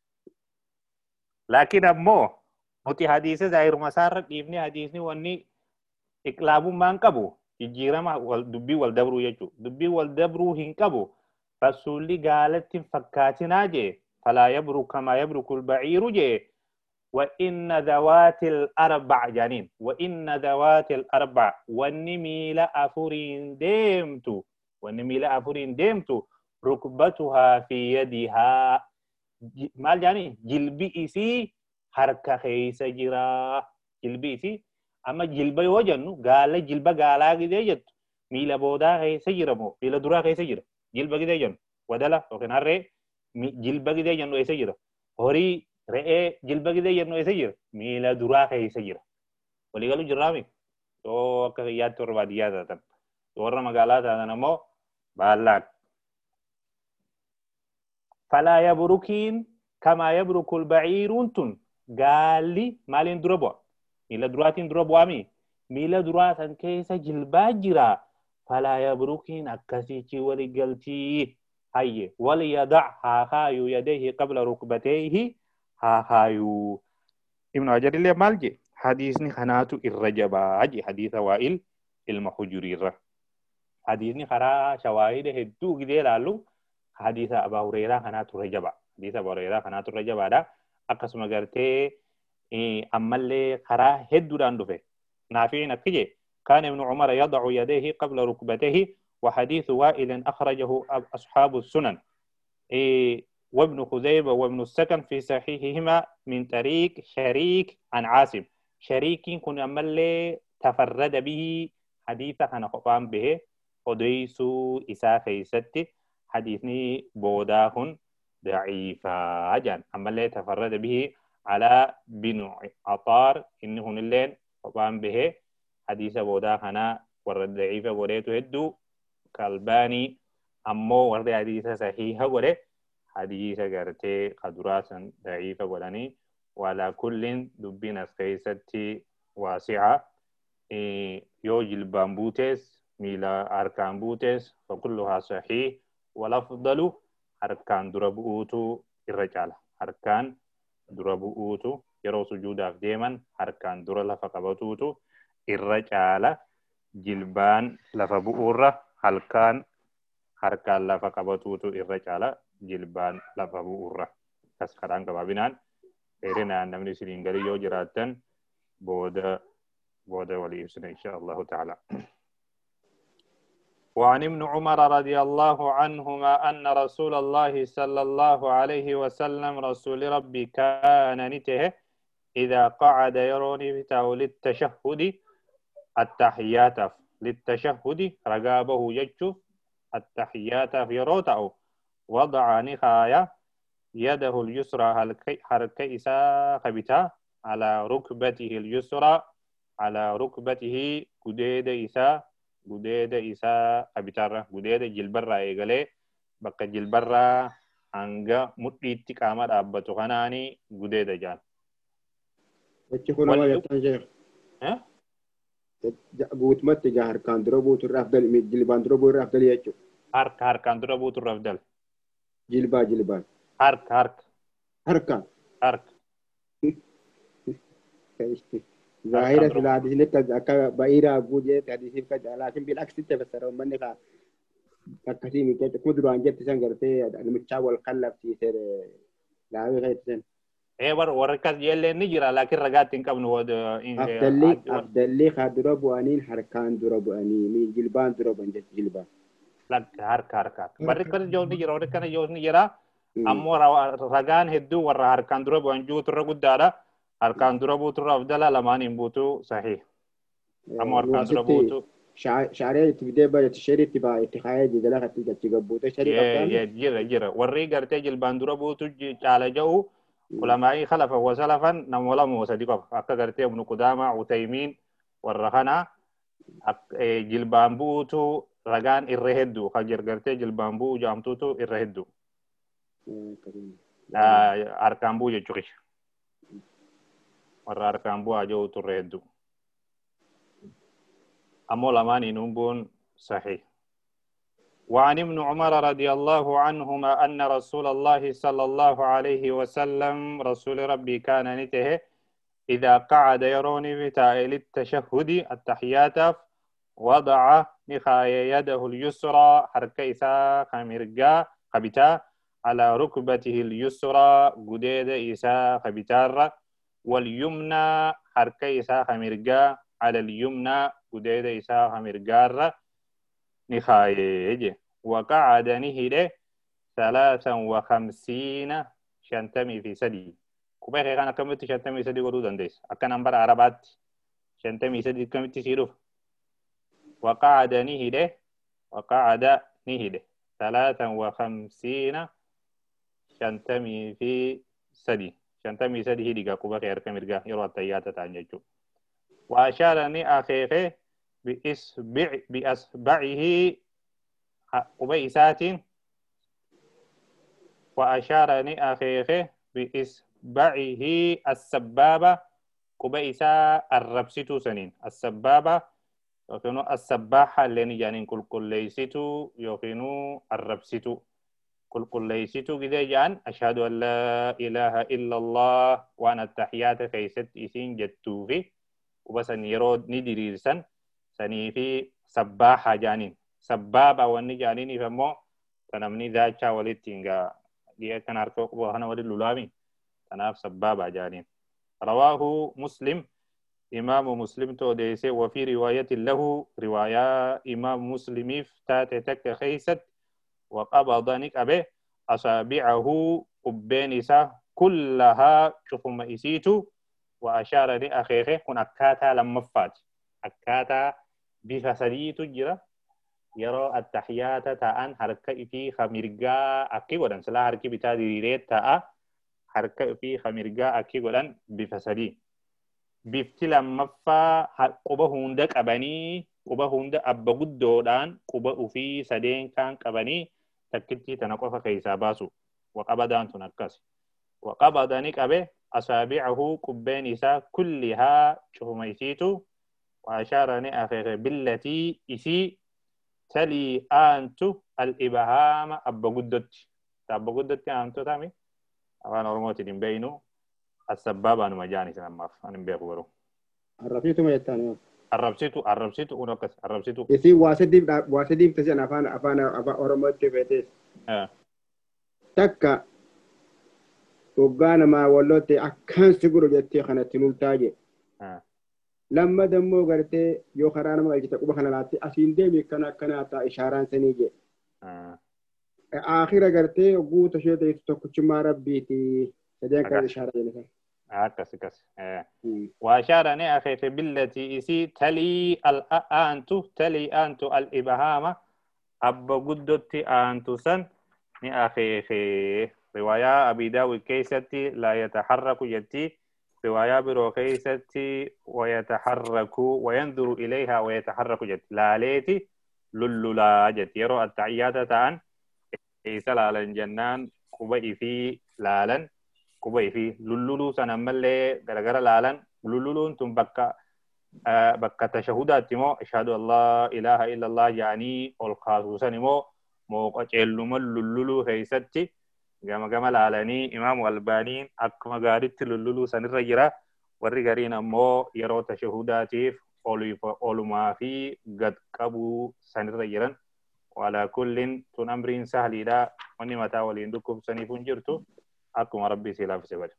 لكن أمو نتي حديث زاهر مسار ابن حديثني واني إقلاب من كبو الجيرما والدبي والدبرو يجو دبي والدبرو هنكبو رسولي قالت فكاتنا جي فلا يبرو كما يبرك البعير جي وإن ذوات الأربع جانين وإن ذوات الأربع والنميل أفرين ديمتو والنميل أفرين ديمتو ركبتها في يدها مال جاني جلبي إسي حركة خيسة جرا جلبي إسي أما جلبي وجنو قال جلبة قالا كده جت ميلا بودا خيسة جرا مو ميلا درا خيسة جرا جلبة كده جن ودلا وكان هرّي جلبة كده جنو إسة جرا هوري re'ee jilba gidee jennu eessa jira miila duraa keessa jira walii galu jirraami yoo akka fayyaatti warra baadiyyaa taatan warra magaalaa taatan ammoo baallaaq falaa yabrukiin kamaa yabrukul baciiruun tun gaalli maaliin dura bu'a miila duraatiin dura bu'aami miila duraa san keessa jilbaa jira falaa yabrukiin akkasichi walii galtii hayye waliyadac haa kaayu yadeehi qabla rukbateehi هاهايو ابن عجر اللي مالجي حديثني خناتو الرجبا جي حديث وائل المحجوري الرا حديثني خرا شواهد هدو كده لالو حديث أبا هريرة خناتو الرجبا حديث أبا هريرة خناتو الرجبا دا أقسم قرتي إيه أما اللي خرا هدو داندو فيه نافعين أكجي كان ابن عمر يضع يديه قبل ركبته وحديث وائل أخرجه أصحاب السنن إيه وابن خزيمة وابن السكن في صحيحهما من طريق شريك عن عاصم شريك كن أمل تفرد به حديثا كان قام به وديسو إساء خيستي حديثني بوداهن ضعيفا جان أمل تفرد به على بن عطار إنه اللين قام به حديث بوداهنا ورد ضعيفا وريته هدو كالباني أمو ورد حديث صحيحة ورد حديث قرتي قدراسا ضعيفة ولاني وعلى كل دبين خيستي واسعة إيه يوجل بامبوتس ميلا أركان بوتس فكلها صحيح والأفضل أركان دربوتو الرجال أركان دربوتو يرو سجود أفديما أركان در لفقبتوتو الرجال جلبان لفبؤرة هلكان أركان لفقبتوتو الرجال jilbaan lafa bu'urra kas kadhaan gabaabinaan dheerinaan namni isiniin galii yoo jiraattan booda booda walii ibsina insha Allahu ta'ala. وعن ابن عمر رضي الله عنهما أن رسول الله صلى الله عليه وسلم رسول ربي كان نته إذا قعد يروني بتاو للتشهد التحيات للتشهد رقابه يجف التحيات في روتاو وضع نخايا يده اليسرى حركة إساء خبتا على ركبته اليسرى على ركبته قديد إساء قديد إساء خبتا قديد جلبرة إيغالي بقى جلبرة hanga mudhiitti qaama dhaabbatu kanaani gudeeda jaan. Achi kun nama jettan sheekh. Guutumatti egaa harkaan dura buutu irraa afdal jilbaan dura bu'u irraa afdal jechuudha. Harka harkaan dura buutu irraa afdal. Jilbaa jilbaan. Harka harka. Harkaan. Harka. Zahira sila hadisni akka ba'iraa guujee hadisiif ka laakin bil aksi tafsira ummanni ka akkasii mi jecha kuma duraan jetti san gartee namichaa wal kallabsiisee laawee keessan. Eh war warra kas jeellee ni jira laakin ragaatti hin qabnu afdalli afdalli ka dura bu'aniin harkaan dura bu'anii mi jilbaan dura bu'an jechi jilbaan. Lakka harka harka. Warri kas joo ni jira warri kana joo ni jira ammoo ragaan hedduu warra harkaan dura bu'an juutu irra guddaadha. Harkaan dura buutu irraa afdala lamaaniin buutu sahih. Ammoo harkaan dura buutu. Shaaree itti fidee bareetu sheerii itti baa itti kaayee jigala katti gachi gabbuute sheerii qabdaan. Jira jira warri gartee jilbaan dura buutu caala ja'u ulamaa'ii khalafa wa salafan nama lama sadi qaba. Akka gartee ibnu Qudaama Utaymiin warra kana jilbaan buutu ragaan irra hedduu kan gartee jilbaan bu'u jaamtuutu irra hedduu. Harkaan bu'u jechuudha. warra harkaan bu'aa jiru turre hedduu. Ammoo lamaaniin humbuun sahih. وعن ابن عمر رضي الله عنهما أن رسول الله صلى الله عليه وسلم رسول ربي كان نته إذا قعد يروني بتائل التشهد التحيات وضع نخايا يده اليسرى حركيسا خمرقا خبتا على ركبته اليسرى قديد إسا خبتار واليمنى حركيسا خمرقا على اليمنى قديد إسا خمرقار نخايج وقعد نهده ثلاثا وخمسين شنتمي في سدي كوبا كان كمت شنتمي سدي ودو دندس أكن نمبر عربات شنتمي سدي كمت سيروف وقعد نهده وقعد نهده ثلاثا وخمسين شنتمي في سدي شنتمي سدي هدي كوبا خير كمرجع يروى التيات تانجو وأشارني أخيه بإصبع بأصبعه قبيسات وأشارني أخيه بإصبعه السبابة قبيسا الربسيتو سنين السبابة يقينو السباحة اللي جانين كل كل ليسيتو يقينو الربسيتو كل كل ليسيتو كده جان أشهد أن لا إله إلا الله وأنا التحيات كيست إسين جتو في وبس يرود نديريسن sanii fi sabbaaha jaaniin sabbaaba wanni jaaniin ifammoo tanamni daachaa walitti hingaa dhiya kan harka quba kana waliin lulaami tanaaf sabbaaba jaaniin rawaahu muslim imaamu muslim toodeese wafii riwaayatin lahu riwaayaa imaamu muslimiif taate takka keeysat waqabada ni qabe asaabicahu qubbeen isaa kullahaa cufuma isiitu wa ashaara ni akeeke kun akkaataa lammaffaati akkaataa bifa sadiitu jira yeroo attahiyaata ta'an harka ifii hamirgaa akki godhan silaa harki bitaa diriiree ta'a harka ifii hamirgaa akki godhan bifa sadii bifti lammaffaa quba hunda qabanii quba hunda abba guddoodhaan quba ufii sadeen kaan qabanii takkitti tana qofa keessaa baasu waqabadaan tun akkas waqabadani qabe asaabicahu qubbeen isaa kullihaa cufuma isiitu وأشارني أخي بالتي إسي تلي أنتو الإبهام أبا قدت أبا قدت أنتو تامي أنا رموتي بينو السباب أنا مجاني سنما أنا بيقولوا الرفيتو ما يتاني الرفسيتو الرفسيتو ونقص الرفسيتو إسي واسديم واسديم تسي أنا فانا أفانا أفا أرموتي بيتيس آه تكا وقانا ما ولوتي أكان سيقولوا جتي خانا تنول تاجي آه لما دمو غرتي يو خرانا ما جتا قبا خنالاتي اسين ديمي كنا كنا تا اشاران سنيجي آه. اخيرا غرتي غو تشيت يتوكچ ما ربيتي سدين كان اشاره جنك هكذا كس آه. واشارني اخي في بالتي اسي تلي الانت تلي انت الابهام اب قدتي انت سن ني اخي في روايه ابي داود كيستي لا يتحرك يتي رواية بروخيستي ويتحرك وينظر إليها ويتحرك جت لا ليتي لللا جت يرو التعيات تان إيسال على الجنان quba fi laalan quba fi lullulu sana malle garagara laalan lullulun tun bakka bakka tashahudaatti moo ashhadu an laa ilaaha illa allah yaanii ol kaasuusan immoo mooqa ceelluma lulluluu keessatti gama gama laalanii imaamu albaaniin akkuma gaaritti lulluluu sanirra jira warri gariin ammoo yeroo tashahudaatiif olumaa fi gad qabuu sanirra jiran wala kullin tun amriin sahliidha wanni mataa waliin dhukkubsaniif hin jirtu akkuma rabbii si laafise bade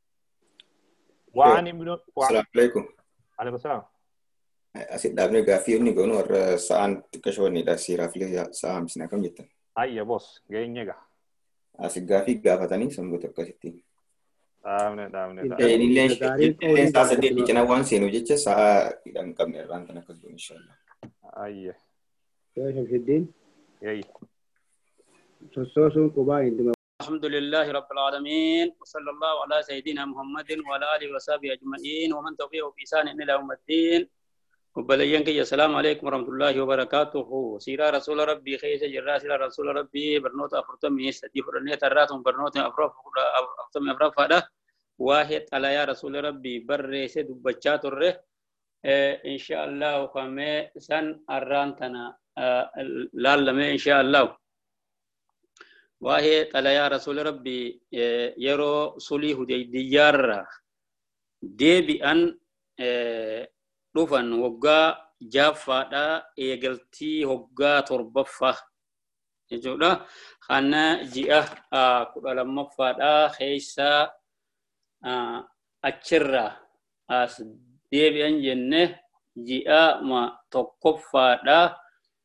waan ibnu Assalamu alaikum. alaikum salaam Asit dhaabne gaaffii inni goonu warra sa'aan xiqqashoonidha siiraafillee sa'aa hamsina kam jettan. ayya bos geenye ga Asit gaaffii gaafatanii sangoota akkasitti. dhaabne dhaabne Illee illee sa'a saddeetti cina waan seenu jecha sa'a hidhan qabne irraan kan akkas goonu inshallah. ayya يا شمس الدين yay تصوصون قبائل الحمد لله رب العالمين وصلى الله على سيدنا محمد وعلى آله وصحبه أجمعين ومن تبعه بإحسان إلى يوم الدين وبلينك يا السلام عليكم ورحمة الله وبركاته سيرة رسول ربي خيس جرا سيرة رسول ربي برنوت أفرطم يستدي فرنية الراتم برنوت أفرف أفرطم أفرف هذا واحد على يا رسول ربي بر سيد بچات الره إن شاء الله وخمه سن أرانتنا لالمه إن شاء الله واحد على يا رسول ربي يرو صليه ديار ديبي أن dhufan waggaa jaffaadha eegaltii waggaa torbaffa jechuudha kana ji'a kudha lammaffaadha keessa achirra as deebi'an jenne ji'a ma tokkoffaadha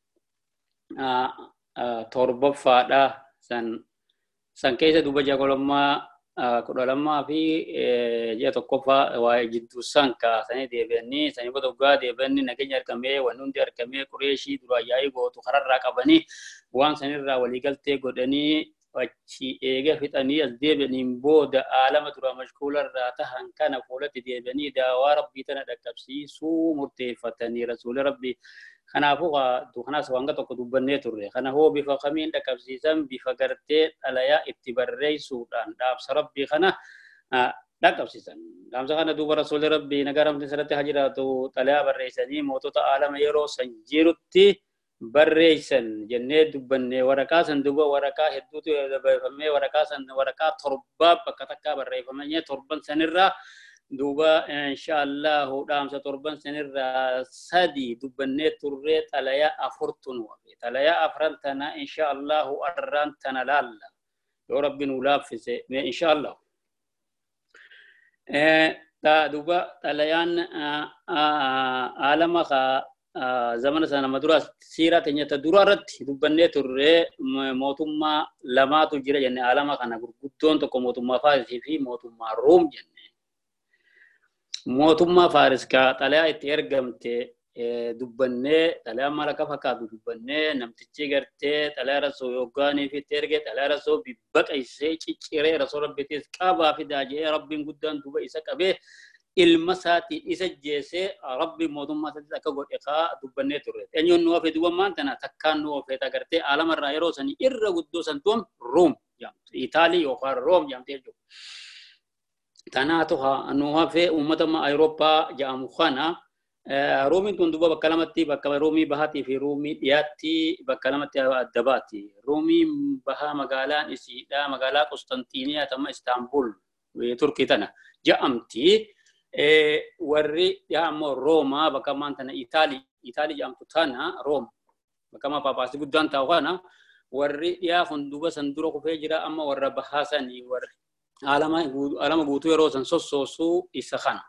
torbaffaadha san san keessa duba jagolammaa kudha lammaa fi ji'a tokkoffaa waa'ee jidduu san kaasanii deebi'anii sanii booda waggaa deebi'anii nageenya argamee waan hundi argamee qureeshii dura yaa'ii gootu kararraa qabanii waan sanirraa waliigaltee godhanii achi eega fixanii as deebi'aniin booda aalama dura mashkuularraa tahan kana fuulatti deebi'anii daawaa rabbii tana dhaqqabsiisuu murteeffatanii rasuula rabbii kanaafuu kanaas wanga tokko dubbannee turre kana hoo bifa kamiin dhaqqabsiisan bifa gartee dhalayaa itti barreessuudhaan dhaamsa rabbii kana dhaqqabsiisan dhaamsa kana duuba rasuulli rabbii nagaramti sirratti haa jiraatu dhalayaa barreessanii mootota aalama yeroo san jirutti barreessan jennee dubbannee waraqaa san duuba waraqaa hedduutu barreeffamee waraqaa san waraqaa torbaa bakka takkaa barreeffamanii torban sanirraa duuba inshallah dhaamsa torban sanirraa sadi dubbannee turree xalayaa afurtun wafe xalayaa afran tana inshallah arran tana laalla yoo rabbiin ulaaffise mee inshallah ta duuba xalayaan aalama ka zamana sana madura siira tenyata dura irratti dubbannee turree mootummaa lamaatu jira jenne aalama kana gurguddoon tokko mootummaa Faarisii fi mootummaa Room jenne mootummaa Faaris ka xalayaa itti ergamte dubbannee xalayaa maal akka fakkaatu dubbannee namtichi gartee xalayaa rasoo yoggaanii fi itti erge xalayaa rasoo bibbaqaysee cicciree rasoo rabbiitis qabaa fidaa jedhee rabbiin guddaan duuba isa qabee ilma isaatiin isa jeesee rabbi mootummaa isaatis akka godhe kaa dubbannee turre eenyuun nu ofe duuba maantana takkaan nu ofeeta agartee aalamarraa yeroo sanii irra guddoo san tuum Room jedhamtu Itaalii yookaan Room jedhamtee jechuudha. Tanaatu nu hafe uummatama Awurooppaa jedhamu kana Roomiin tun duuba bakka lamatti bakka Roomii bahaatii fi Roomii dhiyaatti bakka lamatti adda baati. Roomii bahaa magaalaan isiidha magaalaa Qustantiniyaa tama Istaanbul Turkii tana jedhamti. warri yaamo Roma bakka maantana Itaali Itaali jedhamtu tana Room bakka ma paapaasii guddaan ta'u kana warri dhiyaa hunduba san dura kufee jira amma warra bahaasanii warri alama alama guutuu yeroo san sossoosuu isa kana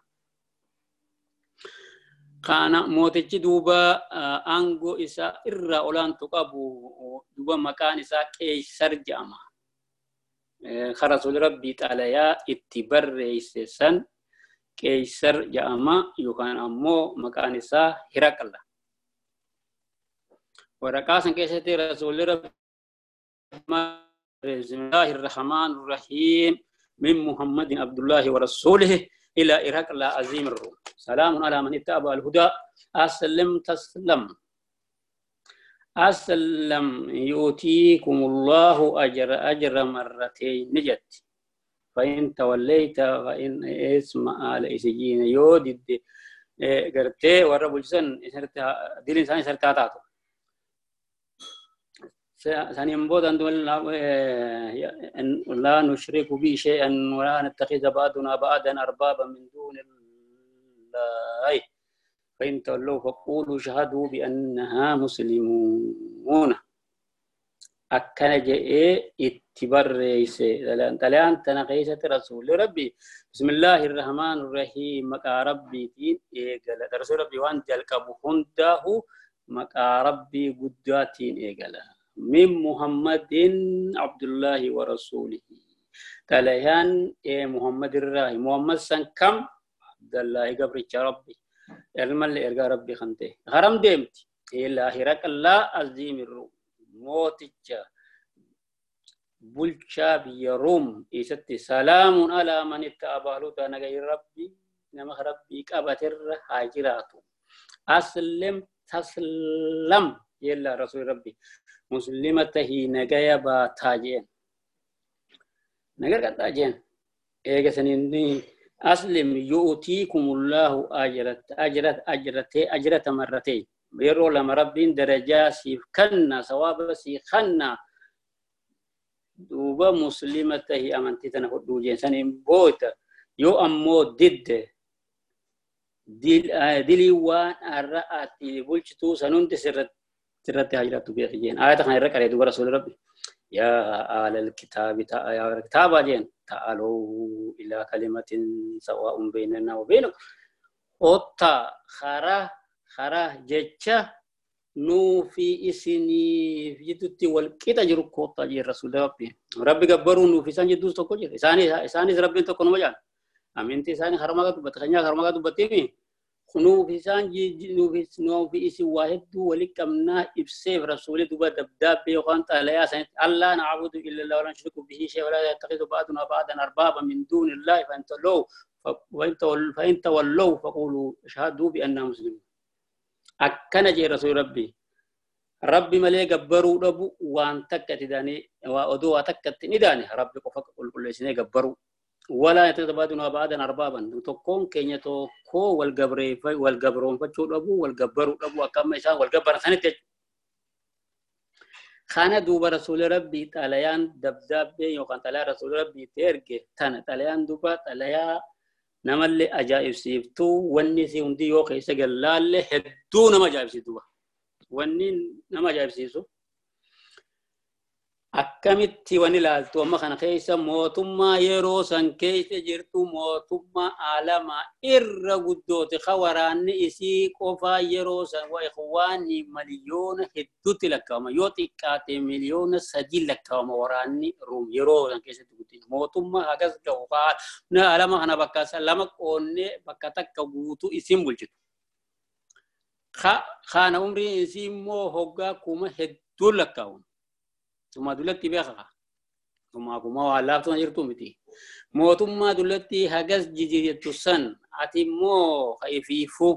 kana mootichi duuba aangoo isa irra olaantu qabu duuba maqaan isaa Qeysar jedhama rasuulli rabbii xalayaa itti barreesse san Qeysar jedhama yookaan ammoo maqaan isaa Hiraqla. Waraqaa san keessatti rasuulli rabbii bismillahir rahmanir rahim min Muhammadin Abdullahi wa rasulihi ila Hiraqla azimir Rum. Salamun ala man ittaba al-huda aslim taslam. أسلم يؤتيكم الله أجر أجر مرتين نجت فإن توليت فإن اسم آل إسجين يودد قرتي ورب الجسن دين إنسان سرتاتاتو سنيمبود أن لا نشرك به شيئا ولا نتخذ بعضنا بعضا أربابا من دون الله فإن تولوا فقولوا شهدوا بأنها مسلمون أكن جاء اتبار رئيس تلان تنقيسة رسول ربي بسم الله الرحمن الرحيم مكا ربي تين إيقال رسول ربي وان جلق بخنده مكا ربي قداتين إيقال من محمد عبد الله ورسوله تلان إيه محمد الرحي محمد سن كم عبد الله قبرك ربي المال إرجع ربي خنته هرم ديمت إلا هرك الله عظيم الروم موتجا بولشا بيروم إستي سلام على من اتبعه تانا غير ربي نما ربي كابتر هاجراتو أسلم تسلم يلا رسول ربي مسلمة هي نجايا باتاجين نجار كتاجين إيه سنيني أسلم يؤتيكم الله أجرت أجرت أجرت أجرت مرتين يرو لما ربين درجات سيف كنا ثواب سي خنا دوبا مسلمة هي أمانتي تنفذ دوجين سنين بوت يو أمو ضد دل دليوان الرأت بولشتو سنون تسرت تسرت هجرت بيخجين آية خير كره دوبا رسول ربي يا آل الكتاب يا الكتاب جين تعالوا إلى كلمة سواء بيننا وبينكم أوتا خرا خرا جتة نو في إسني في جدتي والكتا جرو كوتا جي رسول ربي ربي قبرو نو في سانجي دوستو كوجي إساني إساني ربي تو كونو مجال أمينتي إساني خرماغا تو بتخنيا خرماغا تو بتيمي خنو في سانجي نو في نو في إسي واحد دو ولكمنا إبسيف رسول دوبا دبداب بيوخان تعالى سنت الله نعبد إلا الله ولا نشرك به شيء ولا يتخذ بعضنا بعضا أربابا من دون الله فإن تولوا فإن تولوا فقولوا اشهدوا بأننا مسلمون أكن جي رسول ربي ربي ملي قبروا ربو وان تكت داني وأدوا تكت نداني ربي قفك كل سنة قبروا ولا يتبادلون بعضا أربابا تكون كينيا تكو والقبري والقبرون فشو ربو والقبروا ربو أكمل إنسان والقبر سنة خانة دوبا رسول ربي تاليان دبداب يوكان تالا رسول ربي تيرجي تانا تاليان دوبا تاليا نمل أجائب سيفتو وني سيوندي يوكي سجلال هدو نما جائب سيفتو وني نما جائب سيفتو أكملتي وني لالتو أما خان خيسا موتما يروسان كيس جرتو موتما عالما إرغدوت خواران إسي قفا يروسان وإخواني مليون هدوت لكاما يوتي كاتي مليون سجل لكاما وراني روم يروسان كيس تقولي موتما هكذا كوفا نا عالما خانا بكا سلامك أوني بكا تكبوتو إسيم بلجتو خانا عمري إسيم مو هوغا كوما هدو لكاما ثم دولتي بيخا ثم أقوم على فتون يرتو متي موتما دولتي هجس جيجي تسن أتيمو خيفيفو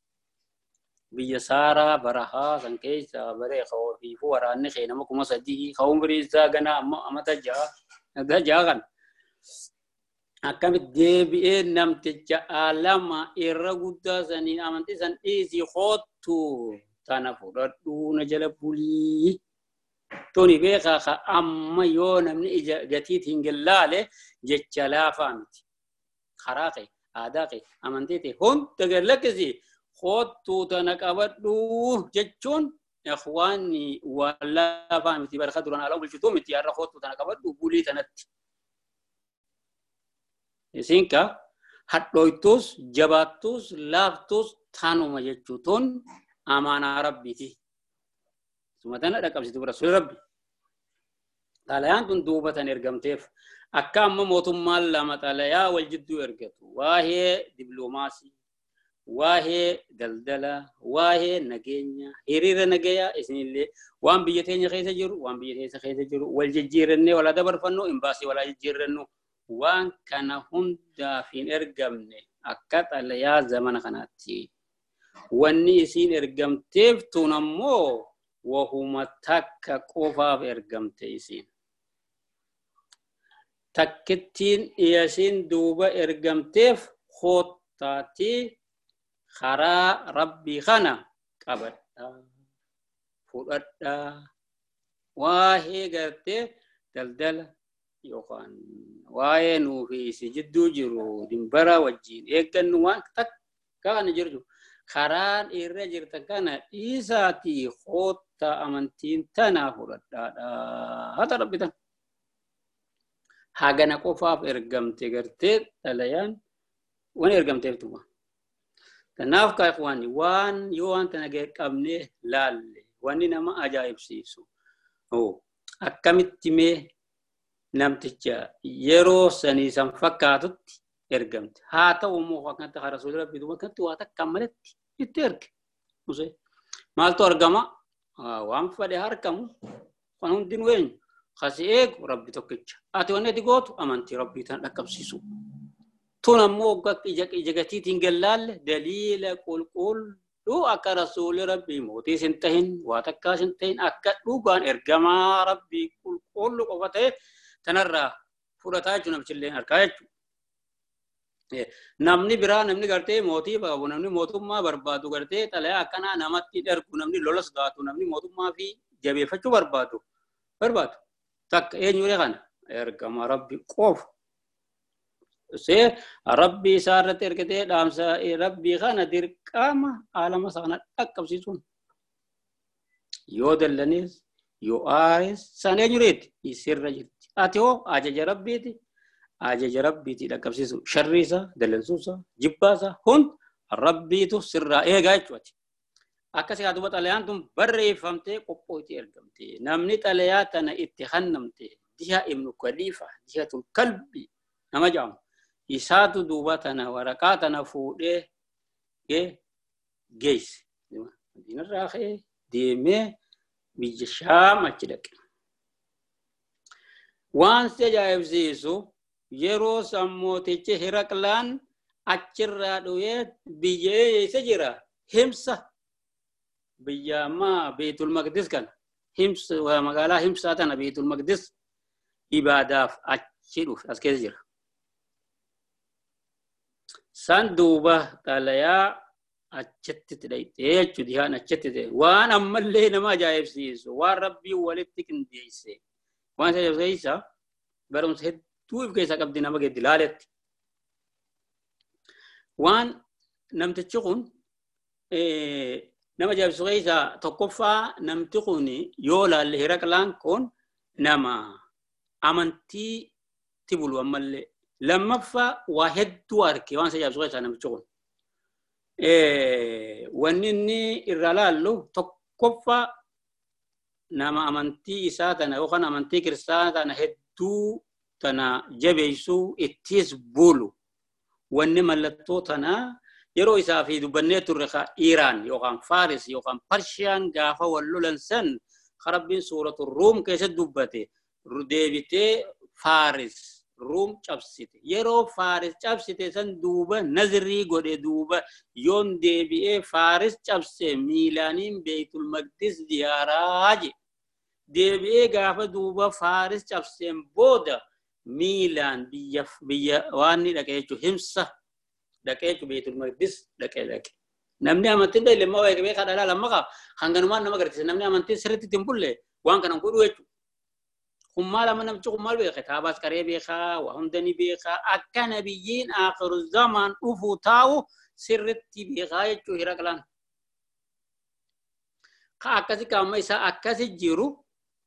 بيسارا برها سنكيس بري خوفيفو وراني خينا ما كم سجيه خوم بريزا جنا أما أما تجا هذا جاهن أكمل دبي نم تجا علما إرغودا سنين أمانتي سن إيزي خوتو تنافورات دون جلبولي توني بيخا خا أما يوم من إجا جتيت هنجلالة جتشلا فامت خراقي عاداقي أمانتي هم تقولك زي خود توتناك أبدو جتشون إخواني ولا فامتي برخدران على أول شتوم تيار خود توتناك أبدو بولي تنت يسينكا حتلويتوس جباتوس لافتوس ثانو ما جتشوتون أمان ربيتي ثم تنا ركب سيد رسول ربي تاليان تون دوبة نرجمتيف أكام موتم مال لما تاليا والجدو يرجتو واهي دبلوماسي واهي دلدلة واهي نجينيا هيرير نجيا إسني اللي وان بيجتين خيس جرو وان بيجتين خيس جرو والجيرني ولا دبر فنو إمباسي ولا جيرنو وان كان هم دافين إرجمني أكاد تاليا زمان خناتي واني إسين إرجمتيف تونمو وهما تك قفا إرقمت إسين تكتين إيسين دوبا إرقمتف خطاتي خرا ربي خنا قبل فرد واهي قرتي دلدل يوخان واهي نوفي سجدو جرو دمبرا وجين إيقن نوان تك كان جرجو خران إرجر تكنا إيساتي خوتا أمنتين تنا فرد هذا ربي تن حاجة نقفاف إرقمتي قرتي تليان وين إرقمتي فتوما تناف كا إخواني وان يوان تنجيك أبنه لالي واني نما أجايب سيسو أو أكمتمي نمتجا يرو سني سنفكاتت إرقمت هاتا ومو فكانت رسول ربي دوما كنت واتا كملت يترك مسي مالتو أرقما وان فدي هاركم فانون دين وين خاسي إيك ربي توكيتش آتي واني تقوت أمانتي ربي تنكب سيسو تونا موقع إجاك إجاكتي تنجلال دليل كل كل لو أكا رسول ربي موتي سنتهن واتكا سنتهن أكا لوغان إرقما ربي كل كل قفته تنرى فرطاجو نمشلين أركايجو نمني برا نمني کرتے موتی بابو نمني موتوم ما بربادو کرتے تلے أكنا نمتي دركو نمني لولس داتو نمني موتوم ما في جبه فچو بربادو بربادو تك إيه نيوري خانا إرقما ربي قوف سي ربي سارت إركتي دامسا ربي خانا درقاما عالم سانا أكب سيسون يو دلنيس يو آرس ساني نيوريت يسير رجلت آتيو آجج ربيتي آجج ربيتي لأكب سيسون شريسا دلنسوسا جباسا هون ربيتو سرا إيه غايتواتي أكسي هادوبت أليانتم بري فهمتي قبوتي إرقمتي نمني تلياتنا اتخنمتي ديها ابن كليفة ديها الكلب نما جام إساتو دوباتنا ورقاتنا فوده جيس مدينة راخي ديمي بيجشام أجدك وان سجايب زيسو يرو سموتي هرقلان أجرى دويت بيجي سجرى همسة بيجاما بيت المقدس كان همس ومقالا همساتنا بيت المقدس إباداف أجدوف أسكي سجرى san duuba xalayaa achitti tidhaytee jechuudha haan achitti ta'e waan ammallee nama ajaa'ibsiisu waan rabbii walitti qindeesse waan ajaa'ibsiisa barumsa hedduu of keessaa qabdi nama gadi laaletti waan namtichi kun nama ajaa'ibsiisu keessaa tokkoffaa namti kun yoo laalle Hiraqlaan kun nama amantii tibulu ammallee لما فا واحد دوارك وان سجاب سويت أنا بتشون إيه ونني الرلالو تكفى نما أمانتي إساتنا وخنا أمانتي كريستانا هدو تنا جبيسو إتيس بولو وني ملتو تنا يرو إسافي دبنيت الرخاء إيران يوغان فارس يوغان برشيان غافا واللولنسن خرب سورة الروم كيس دبته رديبته فارس روم چابسيته يرو فارس چابسيته سن دوبا نظري غودي دوبا يون دي بي فارس چابسه ميلانين بيت المقدس زياراجي دي بي غافا دوبا فارس چابسه بودا ميلان بي بي واني دكيچو همسا دكيچو بيت المقدس دكي دكي نمني امانتين دي لما ويك بي خدالا لما خا خانغنمان نما غرتي نمني امانتين سرتي تمبل وان كان كودو ويچو خمال من نمشي خمال بيخا تاباس كريه بيخا وهمدني بيخا أكا نبيين آخر الزمان أفوتاو سرتي بيخا يجو هرقلان خا أكاسي كاما إسا أكاسي جيرو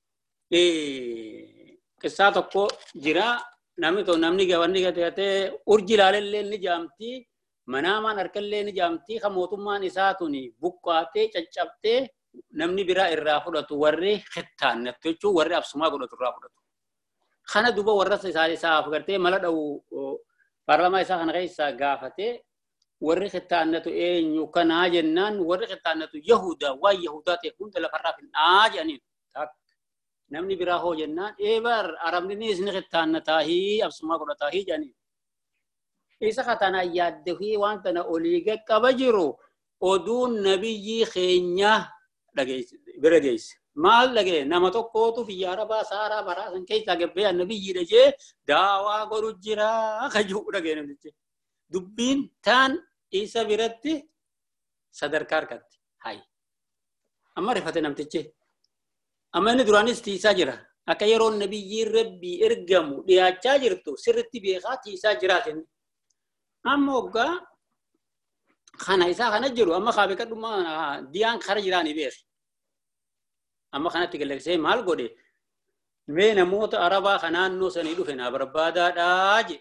إيه كسا تقو جيرا نامي تو نامني غواني غتياتي أرجي لالي نجامتي منامان أركل نجامتي خموتمان إساتوني بقاتي چچبتي namni biraa irraa fudhatu warri khittaannatu jechuun warri absumaa godhatu irraa fudhatu. Kana duuba warra isaa isaaf gartee mala dha'u paarlaamaa isaa kana keessa gaafatee warri khittaannatu eenyu kanaa jennaan warri khittaannatu Yahuda waan Yahudaa ta'e hunda lafarraa finnaa jedhaniin namni biraa hoo jennaan eebar arabni isni khittaannataahii absumaa godhataahii jedhaniin. Isa katanaa yaaddee waan tana olii qaqqaba jiru oduun nabiyyi keenyaa برجيس ما لقي نما توقوتو في عربا سارا براسن كيف تجيب النبي يرجع دعوة قرجرا خجوا رجعنا نتجه دبين تان إيسا برتة صدر كاركت هاي أما رفتنا نتجه أما ندراني استيساجرا أكيرون النبي ربي إرجمو dia cajirtu sirti biqati sajiratin amoga khana isa khana jiru amma khabe kaduma dian kharajirani bir amma khana tigalek say mal gode wena mota araba khanan no sani dufena barbada daje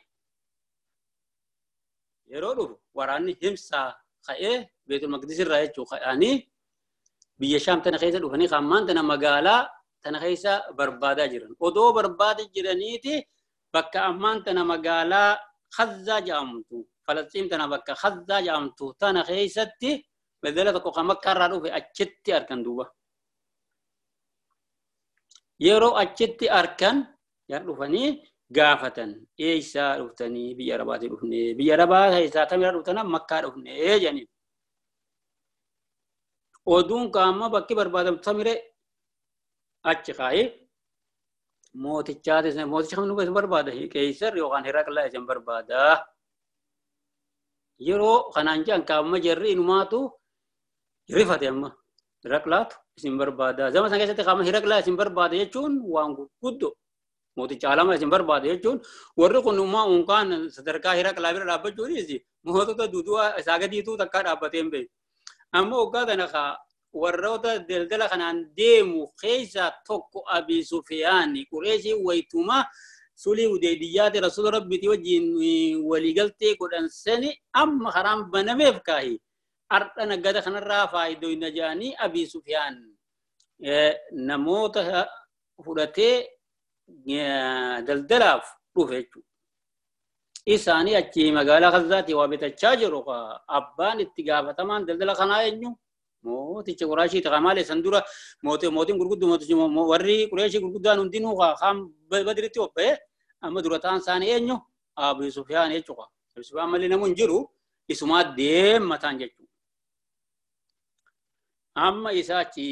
yerodu warani himsa khae betul maqdis rayachu khani biya sham tan khaysa dufani khamman tan magala tan khaysa barbada jiran odo barbada jiraniti bakka amman tan magala khazza jamtu falastin tan bakka khazza jamtu tan khaysatti بدلت كو خمكر رادو في اچتي اركان دوبا يرو اچتي اركان يردو فني غافتن ايسا رفتني بيرباتي رفني بيربا ايسا تمر رفتنا مكه رفني يعني ودون كاما بكي بربادم تمره اچ خاي موت چاده سے موت چخم نو برباد ہے کیسر یوغان هرقلا جم بربادا يرو خنانجان كاما جري نماتو رفات أما ركلات اسم بربادا زمان سانجا سته كام هرقلا اسم بربادا يجون وانغو كودو موتي چالام اسم بربادا يجون ورقو نما اونكان صدركا هرقلا بير راب جوري سي موتو تو دودوا ساغدي تو تكا رابتين بي اما اوغا دنخا ورروتا دلدل خنان ديمو خيسا توكو ابي سفيان قريشي ويتوما سولي وديديات رسول ربي توجين وليغلتي قدن سني ام حرام بنميف كاهي أردنا قد خنا رافع دوي نجاني أبي سفيان نموت فرته دلدلاف روفيتو إساني أشي مقالة غزاتي وابت الشاجرو أبان اتقافة تمان دلدلا خنا ينو موت الشقراشي تغامالي سندورة موت موتين قرقود موت وري قريشي قرقودان اندينو خام بدرتي وبه أما دورتان ساني ينو أبي سفيان يجو أبي سفيان مالي نمون جرو اسمات ديم متان جيجو أما إساتي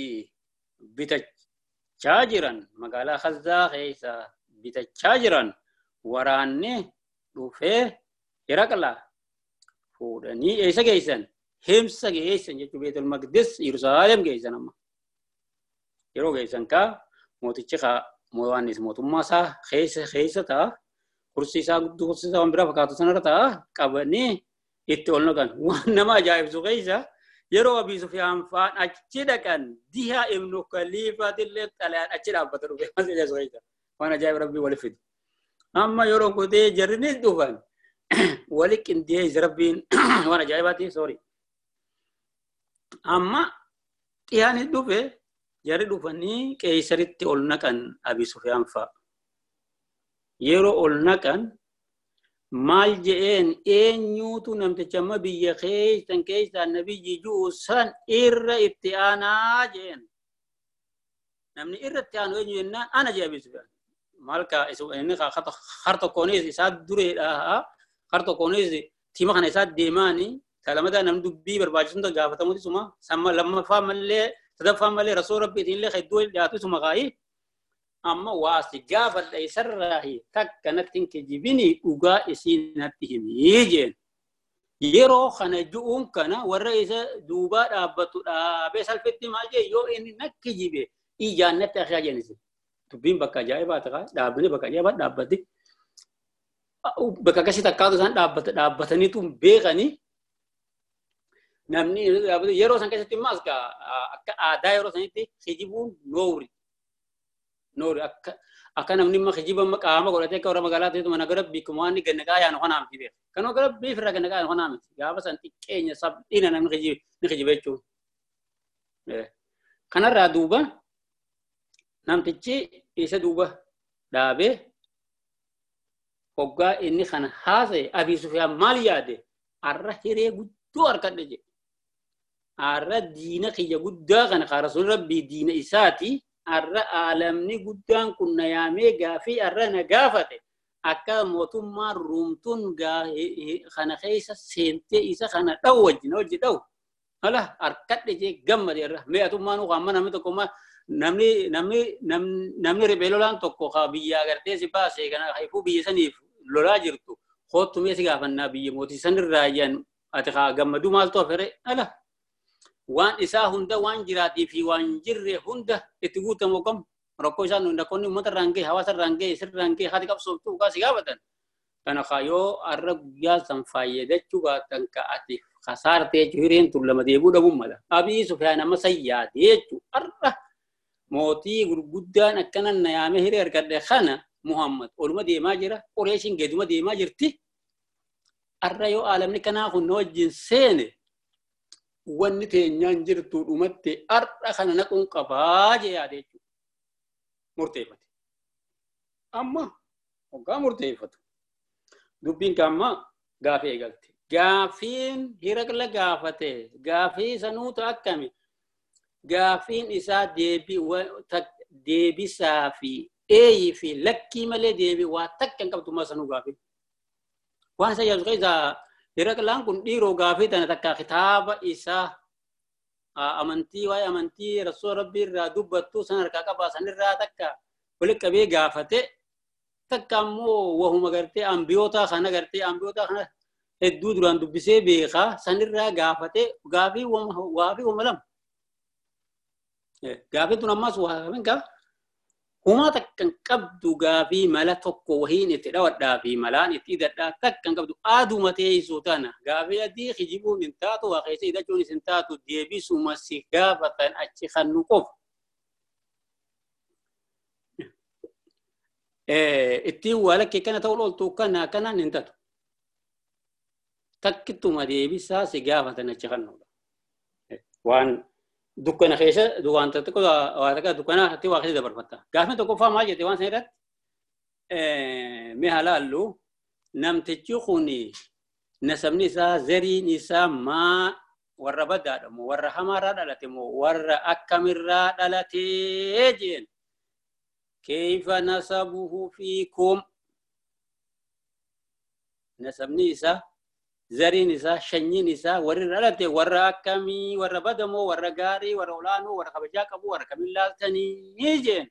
بتشاجرا مقالة خزا خيسا بتشاجرا وراني روفه هرقلا فودني إيسا جيسن همسا جيسن جيجو بيت المقدس يرسالم جيسن أما يرو جيسن كا موتي چخا موانيس موتو ماسا خيسا خيسا تا kursi sa gudu kursi sa ambira fakatu sanarata kabani ittolno kan wanama ajaib zugaisa يرو أبي سفيان فان أكيدا كان ديها ابن خليفة اللي طلع أكيدا بدرو في ما سجى سويدا وانا جايب ربي ولفد أما يرو كده جرني دوفان ولكن ديه زربين وانا جايباتي سوري أما تياني دوفه جري دوفاني كيسرت أولنا كان أبي سفيان فا يرو أولنا كان maal jeen eenyuutu namticha amma biyya keessan keessa nabi jijuu san irra itti aanaa jeen namni irra itti aanu eenyu jennaan ana jee Abi Sufyaan maal ka inni harta koonis isaa dureedha harta koonis tima kana isaa deemaani salamada namni dubbii barbaachisunda gaafatamuuti suma samma lammaffaa mallee sadaffaa mallee rasuul rabbiitiin illee hedduu dhiyaatu suma kaayii amma waasi gaafa dhaysarraahi takka nattin kijibini dhugaa isiinatti himii jeen yeroo kana ju'uun kana warra isa duubaa dhaabbatu dhaabee salphitti maal jee yoo inni nakki jibe ijaannatti akshaa jeenisi dubbiin bakka ajaa'ibaa ta'a dhaabbini bakka ajaa'ibaa dhaabbatti bakka akkasii takkaatu isaan dhaabbataniitu beekanii namni yeroo san keessatti immoo akka aadaa yeroo sanitti kijibuun noori نور أك أكنا من ما خجيب ما كأما قلت لك ورا مقالات itu mana garab bikuman ni ganda kaya no kanam tibe kano garab bi fira ganda kaya no kanam ya bas anti kenya sab ina nam khijib ni khijib echu eh kana ra duba nam tichi isa duba dabe hogga inni khana hase Abi Sufyan mal yade arra hire guddu arkadde je arra dina khija gudda kana rasul rabbi dina isati arra alamni guddaan kun nayaamee gaafii arra nagaafate akka mootummaan ruumtuun kana keessa seentee isa kana dhawu wajjin hojii dhawu Alah arkadhe je gammade irra me atummaanu qaama namni tokko ma namni namni namni riphee lolaan tokko haa biyyaa gartee si baasee kana haifuu biyya saniif lolaa jirtu hoottumee si gaafannaa biyya mootii sanirraa iyyan ati haa gammadu maaltu afere ala waan isaa hunda waan jiraatii fi waan jirre hunda itti guutamu kam rakkoo isaan hunda konni uummata irraan ga'e hawaasa irraan ga'e sirraan ga'e haati qabsooftuu kaa si gaafatan kana kaayoo arra guyyaa san fayyadachuu baatan ka'ati kasaartee jechuun hireen tun lama deebuu dhabuun mala abii sufyaan amma sayyaadee jechuun arra mootii gurguddaan akkanan nayaame hiree argadhe kana Muhammad oluma deemaa jira Qureeshiin geeduma deemaa jirti arra yoo aalamni kanaa kun wajjin seene wanni teenyaan jirtu dhumatte arra kana naquun qabaa jee yaade jechuudha murteeffate amma hoggaa murteeffatu dubbiin kaamma gaafii eegalte gaafiin Hiraqla gaafate gaafii sanuutu akkami gaafiin isaa deebisaa fi eeyii fi lakkii malee deebii waa takka hin qabdu sanuu gaafii waan isa yaadu keessaa Hiraqlaan kun dhiiroo gaafii tana takka kitaaba isaa amantii waa'ee amantii rasuula rabbii irraa dubbattu san harkaa qabaa sanirraa takka walitti qabee gaafate takka ammoo wahuma gartee ambiyoota kana gartee ambiyoota kana hedduu duraan dubbisee beekaa sanirraa gaafate gaafii waafii wama lama gaafii tun ammas waafii qaba Huma takkan qabdu gaafii mala tokko wahiin itti dhawadhaa fi malaan itti hidhadhaa takkan qabdu aaduma teessoo tana gaafii adii hijibuun hin taatu waa keessa hidhachuunis hin taatu deebisuma si gaafatan achi kan nu qofa. Ittiin waa lakkee kana ta'uu ooltu kana kanaan hin taatu. Takkittuma deebisaa si gaafatan achi kan nuudha. Waan dukkana keessa waan tokko waa takka dukkana hatti waa keessa dabarfatta. Gaafni tokko faa maal jette waan sana irratti mee halaallu namtichi kuni nasabni isaa zariin isaa maa warra baddaadha moo warra hamaarraa dhalate moo warra akkamirraa dhalatee jeen kayfa nasabuhu fiikum nasabni isaa zariin isaa shanyiin isaa warri dhalate warra akkamii warra badamoo warra gaarii warra olaanoo warra kabajaa qabu warra kamin laaltanii jeen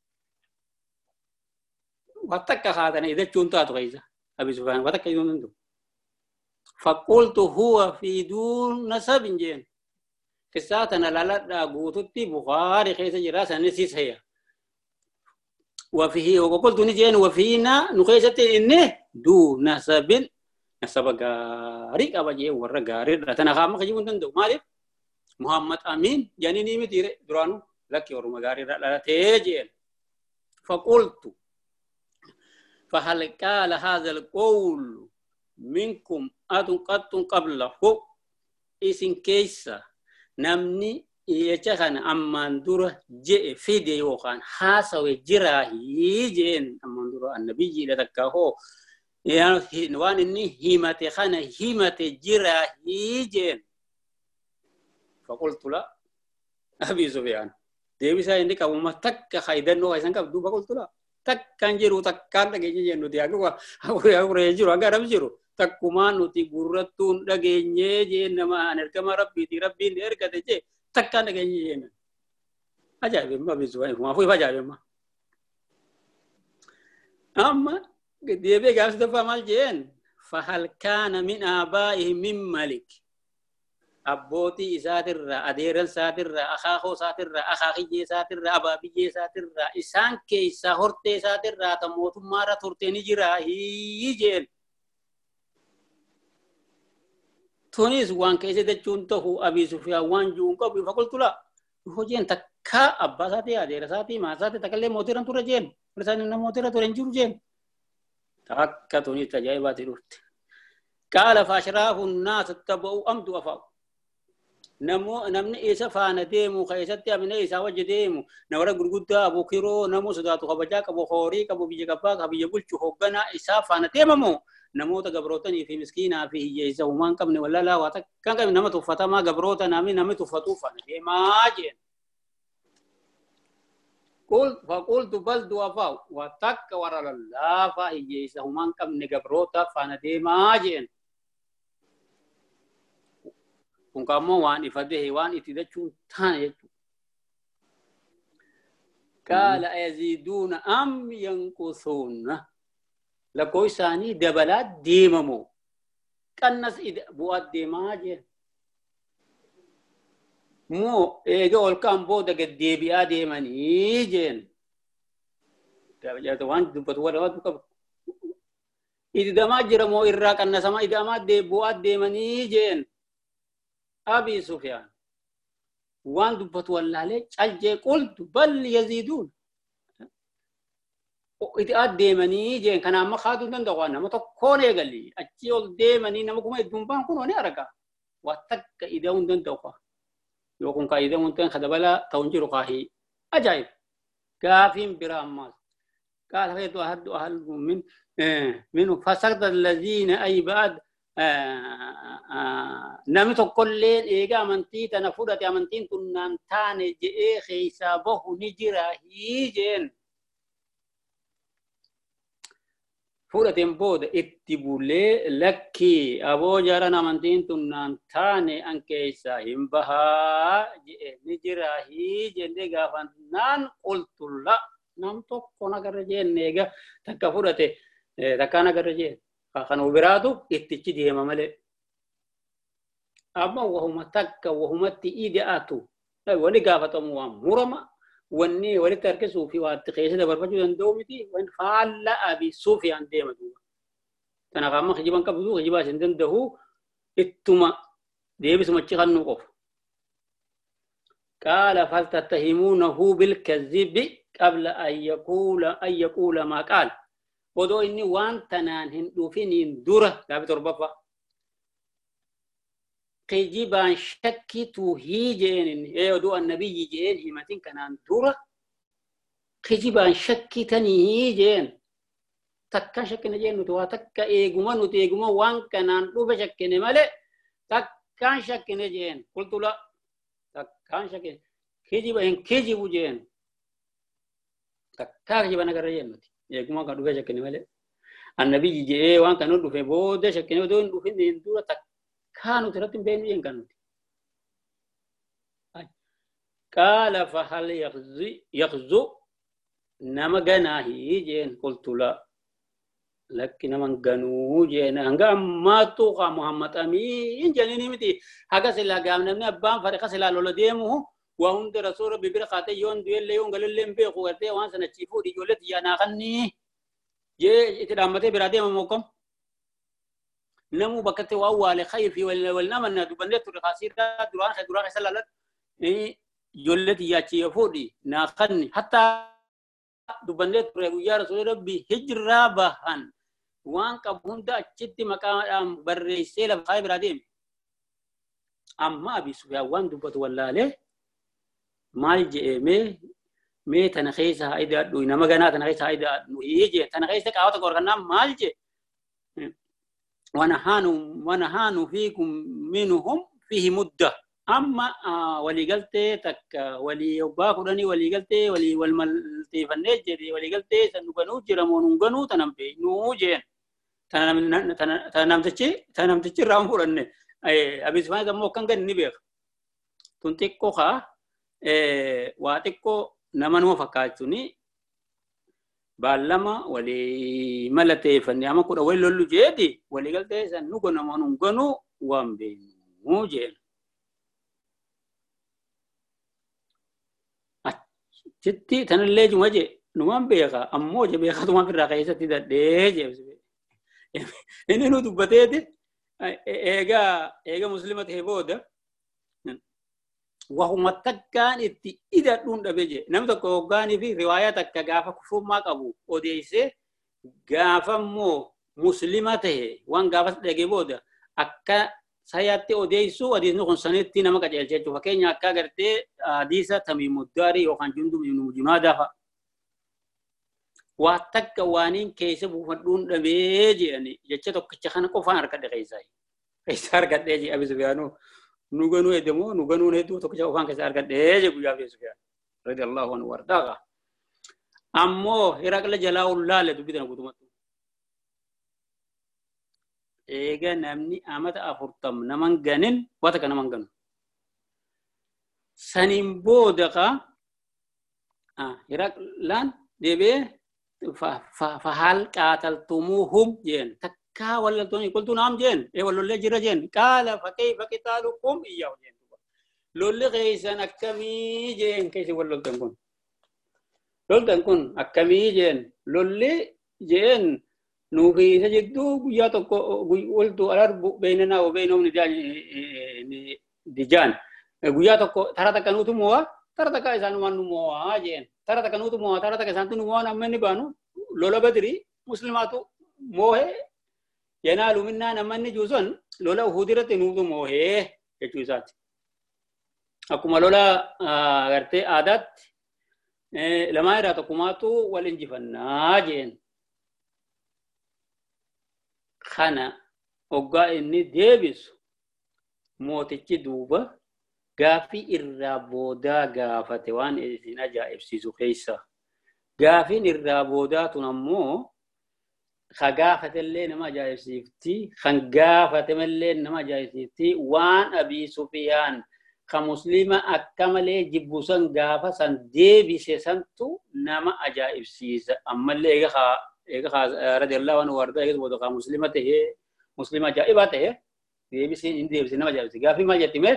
watakka haatana idachuun taatu keessa Abi Sufyaan watakka iduun hundu faqultu huwa fi duun nasabin jeen kisaatana laladhaa guututti Bukhaari keessa jira sanis haya wafihi waqultu ni jeen wafiina nu keessatti inni duun nasabin nasaba gaarii qaba jee warra gaariidha tana qaama kajibuun danda'u maaliif Muhammad Amin janini mitire duraanu lakki warra gaariidha dhalatee jeen faqultu فهل قال هذا القول منكم أدن قط قبله إسن كيسا نمني يجخن أمان دور جئ فيدي وخان حاسوي جراهي جين أمان دور النبي جي لتكاهو يعني نوان إني هيمة خان هيمة جراهي جين فقلت لا أبي سفيان ديبي سا عندك أبو ما تك خيدن نو هيسان كبدو فقلت لا takkan jiru takkan dhageenye nuti akka akure akure jiru agar am jiru takkumaan nuti gurrattuun dhageenye jeen nama ergama rabbiiti rabbiin ergate je takkan dhageenye jeen ajaa'ibummaa bisuwaan kuma fuufa ajaa'ibummaa amma deebee gaafsi dafa maal jeen fahal kaana min aabaa'ihim min malik abbootii isaatirraa adeeran isaatirraa akaakoo isaatirraa akaakiyyee isaatirraa abaabiyyee isaatirraa isaan keessaa hortee isaatirraa ta mootummaarra turtee ni jira jeen tunis waan keessa jechuun ta'u Abii Sufyaan waan juun qabu faqultu la hojeen takka abbaa isaatii adeera isaatii maa isaatii takkallee mootiirran ture jeen isaan nama mootiirra ture hin jiru jeen takka tunis tajaa'ibaati dhufte qaala faashraafu naas taba'u amdu afaa'u namo namni isa faana deemu keessatti amine isa wajji deemu nawara gurguddaa abukiroo namu sodaatu kabajaa qabu hoorii qabu biyya qabbaa biyya bulchu hoogganaa isa faana deemamu namoota gabrootanii fi miskiinaa fi hiyyeessa humaan qabne wallalaa waa takkan qabne nama tuffatamaa gabroota namni namni tuffatuu faana deemaa jeen qul faqultu bal du'afaa waa takka warra lallaafaa hiyyeessa humaan qabne gabroota faana deemaa jeen kun kammo waan ifadhe waan itti dachuun taane jechuudha. قال أيزيدون أم ينقصون لكو إساني دبلات ديممو كنس بوات ديماجي مو إيجا والكام بودا قد ديبيا ديماني جين وان دبت ولا وان إذا دما جرمو إرا كنس ما إذا ما دي بوات ديماني جين أبي سفيان وان دبت ولا ليش أجي قلت بل يزيدون إذا أديمني جين كان ما خادوا ندقوانا ما تكون يقلي أجيول ديمني نمكم يدون بان كونوا نرجع واتك إذا وندن توقع يوكم كإذا وندن خدبلا تونجرو قاهي أجايب كافين برامات قال هيد أحد أهل من منه فسقط الذين أي بعد نمي تقولين إيجا منتي تنفرت يا منتين تنان تاني جئ خيسابه نجرا هيجين فرتين بود اتبولي لكي أبو جارنا منتين تنان تاني أنكيسا همبها جئ نجرا هيجين ديغا فنان قلت لا نم تقونا كرجين نيغا تكا فرتي تكانا كرجين خانو برادو اتجي دي مملي أما وهم تكا وهم تيداتو ولي غافتو مو مرما وني ولي تركسو في وقت قيس ده برفجو دندومتي وين فعل ابي سفيان ديمدو تنا قام خجبان كبدو خجبا سندن دهو اتما ديبس مچ خنو قف قال فلتتهمونه بالكذب قبل ان يقول ان يقول ما قال ودو إني وان تنان هندو فينين دورة لا بتربطها قيجيبان شكي توهي جين إيه ودو النبي جين همتين كنان دورة قيجيبان شكي تنهي جين تكا شكي نجين نتوا تكا إيقوما نتوا إيقوما وان كنان روبة شكي نمالي تكا شكي نجين قلت لا تكا شكي قيجيبان قيجيبو جين تكا قيجيبان نقر جين نتي يكما كانوا في شكل ماله النبي جاء وان كانوا في بود شكل ودون في ندورة كانوا ترتم بين ين كانوا قال فهل يخزي يخزو نما جناهي جين قلت لا لكن من جنو جين أنجا ما توقع محمد أمين جنيني متي هذا سلا قام نمنا أبان فرق سلا لولا ديمه وهم درسوا ببر خاطر يون دويل ليون قالوا لهم بيخوته وان سنة تشيفو دي جولت يا ناقني يه إتدامته برادي ممكم نمو بكتة وأول خير في ولا ولا من دبنت الرخاصير دران خدران خسلالت إيه جولت يا تشيفو دي ناقني حتى دبنت يا رسول ربي هجرة بهان وان كبهندا أشتي مكان بريسيل بخايب برادي أما أبي سفيان وان دبت ولا له مال جئ مي مي تنخيس هايدا دو نما غنا تنخيس هايدا يجي تنخيس كاوت غورغنا مال جئ وانا هانو وانا هانو فيكم منهم فيه مده اما آه ولي قلت تك ولي يوبا قراني ولي قلت ولي والملتي فنجري ولي قلت سنغنو جرمون غنو تنم بي نو جين تنم تنم تشي تنم تشي رام قران اي ابي سما دمو كان غني بيخ تنتيكو خا eh watikko nama numa fakkaatuni ballama wali malate fanni ama kuda wali lollu jeedi wali galte san nugo nama nun gonu wambe muje citti tanalle jumaje numan beeka ammoje beeka tuma firra kaysati daddeje ene no dubbatete ega ega muslimat heboda وهم تكان اتي إذا دون دبجة نمت كوغاني في رواية تكغافة كفوم ما كابو وديسه غافة مو مسلمته وان غافة دقيبودا أكا سياتي وديسو وديس نخون سنتي نمك جلجة فكين أكا غرتي حديثة تميم الداري وخان جندو من جنادا فا واتك وانين كيسه بوفدون دبجة يعني جتة تكچخان كفان أركا دقيساي كيسا أركا دقيسي أبي سبيانو نوغنو يدمو نوغنو نيتو تكجا وفان كسار كدي جبو يا سفيان رضي الله عنه وارضاه امو هرقل جلاو الله له بيدنا غدمت eega namni amata afurtam naman ganin wata kana naman ganu sanin booda ka ah Hiraqlaan deebee fa hal qataltumuhum jeen takka wallaltooni qultu naam jeen e wallollee jira jeen qaala fa kayfa qitaalukum iyyahu jeen lolli keeysan akkamii jeen keeysi walloltan kun loltan kun akkamii jeen lolli jeen nuufi isa jidduu guyyaa tokko waltu alarbu beynanaa wa beynoom dijaan guyyaa tokko tara takka nuutu mo'a tara takka isaanumaan nu mo'a jeen tara takka nuutu mo'a tara takka isaantu nu mo'a namni baanu lola badri muslimaatu mo'e yanaalu minnaa namni juuson lola uhudirratti nuutu mo'e jechuu isaati akkuma lola gartee aadaatti lamaa irraa tokkumaatu wal injifannaa jeen kana oggaa inni deebisu mootichi duuba gaafii irraa boodaa gaafate waan isin ajaa'ibsiisu keessa gaafiin irraa boodaa tun ammoo ka gaafatellee nama ajaa'ibsiifti kan gaafatemallee nama ajaa'ibsiifti waan Abii Sufyaan ka muslima akka malee jibbusan gaafa san deebise santu nama ajaa'ibsiisa ammallee eega eega radiyallahu anhu warda eega booda ka muslima ta'e muslima ajaa'iba ta'e deebise inni deebise nama ajaa'ibsiisa gaafii maal jettime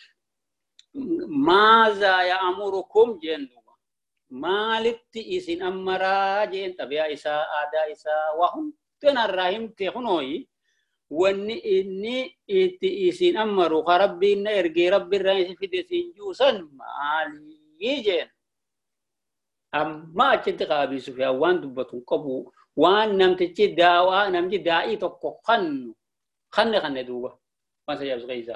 maaza ya'murukum jeen duuba maalitti isin ammaraa jeen xabiyaa isaa aadaa isaa waa hundanarraa himte kunooyi wanni inni itti isin ammaru ka rabbiin na ergee rabbiirraa isin fide isin juusan maalii jeen amma achitti ka Abii Sufyaan waan dubbatu qabu waan namtichi daawaa namtichi daa'ii tokko kannu kanne kanne duuba waan sajaajilu keeysaa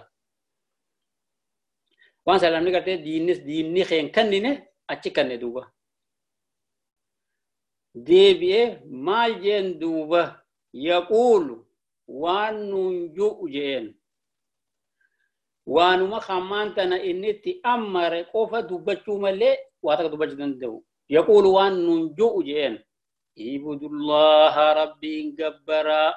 waan salamni gartee diinnis diinni keen kannine achi kanne duuba deebi'ee maal jeen duuba yaquulu waan nuun ju'u jeen waanuma hammaan tana inni itti ammare qofa dubbachuu malee waa takka dubbachuu danda'u yaquulu waan nuun ju'u jeen ibudullaha rabbiin gabbaraa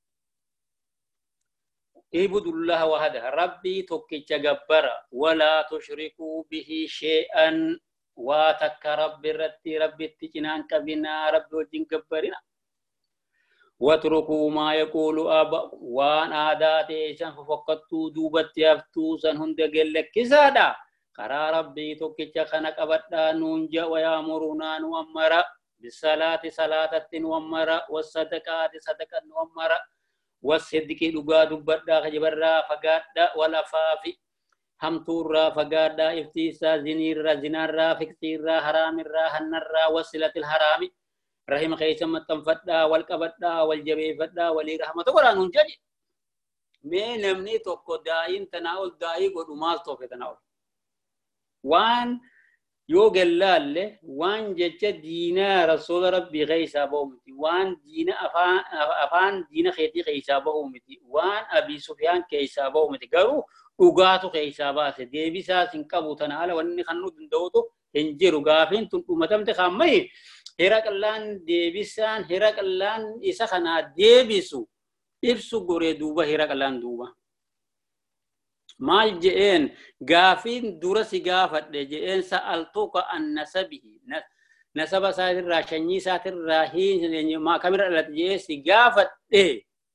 اعبدوا الله وحده ربي توكيچ غبرا ولا تشركوا به شيئا واتك رب رتي ربي تجنان كبنا رب وجين غبرنا واتركوا ما يقول ابا وان عادات شان فقطوا دوبت يفتو سن هند گلك كسادا قرا ربي توكيچ خنا قبدا نونجا ويامرنا نومر بالصلاه صلاه ومر والصدقات صدقه ومر والصدق لغا دبدا خجبرا فغادا ولا فافي هم تورا فغادا افتيسا زنيرا زنارا فكتيرا حرامرا هنرا وصلة الحرام رحم خيسم تنفدا والقبدا والجبي فدا ولي رحمه قران جدي مي نمني توكو داين تناول داي غدومال توك تناول وان يوغلال وان جچ دينا رسول ربي غيسا بومتي وان دينا افان افان دينا خيتي غيسا بومتي وان ابي سفيان كيسا بومتي غرو اوغاتو كيسا باس ديبيسا سنقبو تنال وني خنو دندوتو انجرو غافين تنقمتم تخمي هرقلان ديبيسان هرقلان اسا خنا ديبيسو ابسو غوري دوبا هرقلان دوبا مال جئين غافين درسي غافت جئين سألتوك عن نسبه نسب ساتر راشني ساتر راهين ما كاميرا لتجيسي غافت ايه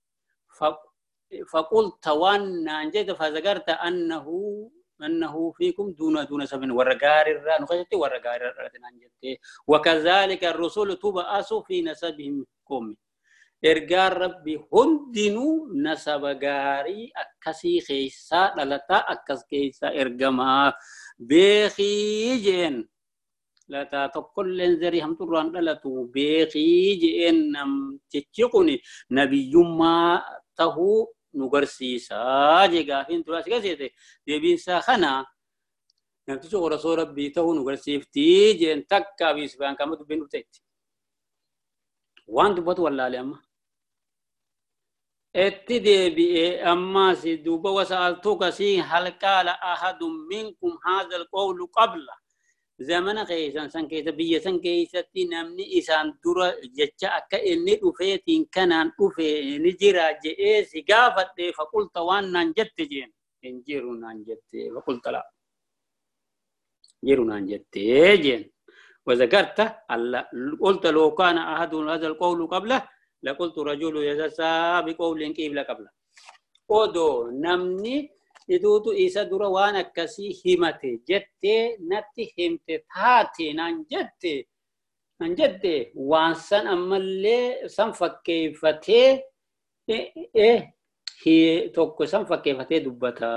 فقلت وان نانجد فذكرت أنه أنه فيكم دون دون سبن ورغار الرا نخشت ورغار الرا نانجد وكذلك الرسول تبعث في نسبهم قوم ergaa rabbi hundinuu nasaba gaarii akkasii keessaa dhalataa akkas keessaa ergamaa beekii jeen lataa tokkolleen zarii hamturraan dhalatu beekii jeen namtichi kun nabiyyummaa tahuu nu garsiisaa jee gaafiin turaas gaseete deebiinsaa kana namtichi rasuula rabbii tahuu nu garsiiftii jeen takka Abii Sufyaan kama dubbiin dhufteetti waan dubbatu wallaalee amma اتدي بأما سيدوبا وسألتوك سي هل قال أحد منكم هذا القول قبل زمن كيسان سان كيسا بيا سان كيسا نمني إسان دورا جتشا أكا إني أفيتين كانان أفي نجرا جئي سقافت فقلت وان نانجت جين انجيرو نانجت فقلت لا جيرو نانجت جين وذكرت الله قلت لو كان أحد هذا القول قبله لقلت رجل يزسى بقول قبل قبله ودو نمني إدوتو إيسا دورا وانا كسي همتي جتي نتي همتي تاتي نانجتي نانجتي وانسان أمالي سنفكي فتي إيه إيه هي توكو سنفكي فتي دبتا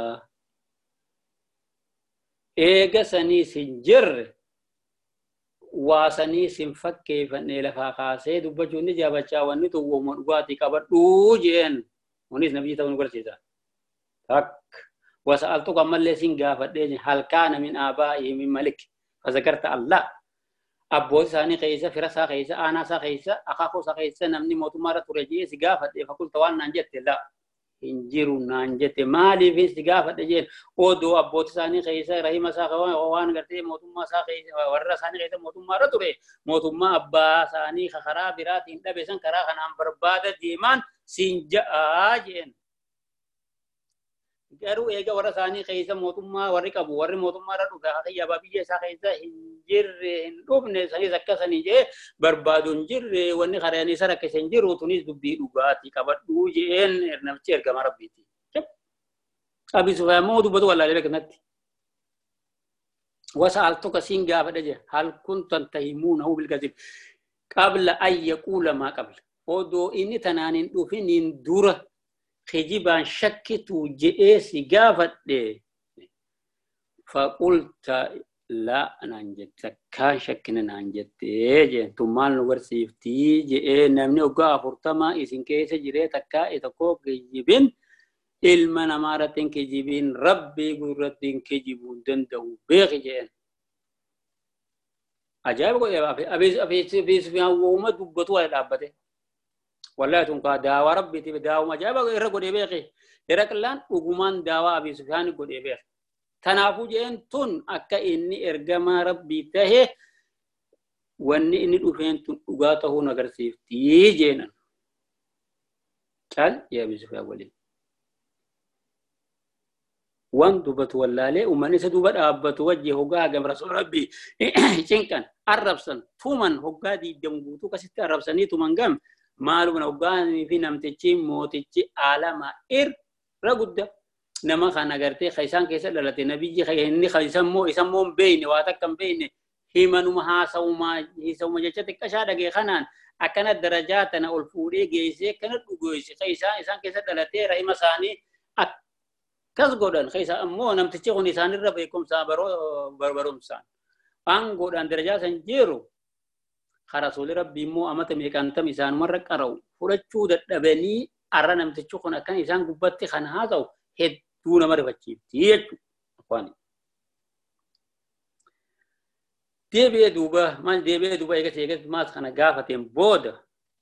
إيغا سني سنجر واسني سنفكي فتني لفاقاسي دبجوني جابچا واني تو ومن قواتي كبردو جين ونيس نبي تاون قرسيسا تك وسألتك أما اللي سنجافت هل كان من آبائه من ملك فذكرت الله أبو ساني خيسة فرسا خيسة أنا سا خيسة أخاكو سا خيسة نمني موت مرة ترجيه سجافت فقلت وان نانجت لا إنجيرو نانجت مالي في سجافت جين أودو أبو ساني خيسة رحمة سا خوان وان قرتي موت ما سا خيسة ورّا ساني خيسة موت مرة تري موت ما أبا ساني خخرا برات إنت بسن كرا خنام بربادة ديمان سنجا آجين garuu eega warra isaanii keessa mootummaa warri qabu warri mootummaa irra dhugaa hayya biyya isaa keessa hin jirre hin dhufne sanis akkasanii jee barbaadu hin jirre wanni karaan isa rakkise hin jiru tunis dubbii dhugaatii qabadhuu jeen namichi ergama rabbiiti. Abi Sufyaan moo dubbatu wallaalee beeknatti. وسألتك سينجا فدجه هل كنت تهمونه بالكذب قبل أن يقول ما قبل ودو إني تنانين دوفين دورة خجبان شكتو جئيسي قافت دي فقلت لا نانجت كان شكنا نانجت جي تمان ورسيفتي جئي نمني وقا فرطما إسن كيس جريتك إتكوك جيبين ilma namaaratiin kijibiin rabbii gurrattiin kijibuun danda'u beeki jeen ajaa'iba godhee abees abees uuma dubbatu waa dhaabbate wallahi tun kaa daawaa rabbiitiif daawuma ajaa'iba irra godhee beeki Heraqlaan dhugumaan daawaa abees sufyaan godhee beeki tanaafuu jeen tun akka inni ergamaa rabbii tahe wanni inni dhufeen tun dhugaa ta'uun agarsiiftii jeenan cal yaa abees sufyaan waliin وان دوبت والله ومن سدوبت أبت وجه هجا جم رسول ربي شنكن الربسن ثمن هجا دي دمغوتو كسيت الربسني ثمن جم مالو نوجان في نمتشي موتشي عالم إر رجود نما خنا قرتي خيسان كيسة للتي نبيجي خيني خيسان مو إسام مو بين واتك كم بين هيمانو مها سوما هيسوما جتة كشادة جي خنان أكنت درجات أنا ألفوري جيسي كنت بقويسي خيسان إسان كيسة للتي رأي مساني كذ قدان خيسا أمو نمتشي خوني سان الربيكم سابرو بربرم سان أن قدان درجات سنجيرو خرسول ربي مو أمت ميكانتا ميسان مرة كارو فرشو دبني أرى نمتشي خون أكان إسان قبتي خان هذا هد دون مرة بتشيب تيجو أخواني ديبي دوبا ما ديبي دوبا إيجا سيجا ماس خنا قافتين بود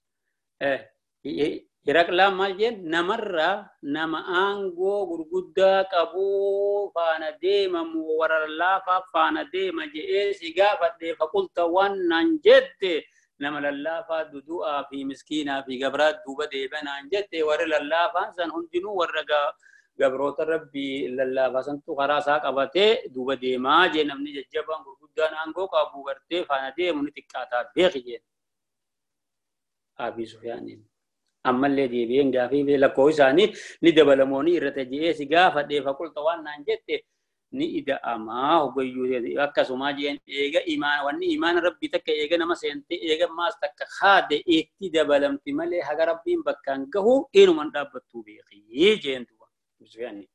إيه Heraqlaan maal jeen namarraa nama aangoo gurguddaa qabu faana deemamu warra laafaa faana deema je'ee si gaafadhe faqulta waan naan jette nama lallaafaa dudu'aa fi miskiinaa fi gabraa duuba deebanaan jette warri lallaafaan san hundinuu warra gabroota rabbii lallaafaa santu karaa isaa qabatee duuba deemaa jee namni jajjabaan gurguddaan aangoo qabu gartee faana deemu ni xiqqaataa beeki jeen Abii Sufyaaniin. أما اللي دي بين جافي بلكويساني ندبلموني إرتجيه سجافة دي فقلت وانا نجت نيدا أما هو بيجود أكاسو ما جين إيجا إيمان واني إيمان ربي تك إيجا نما سنتي إيجا ما استك خاد إكتي دبلم تملي هجر ربي بكان كهو إنه من ربطو بيخي جين توا سفياني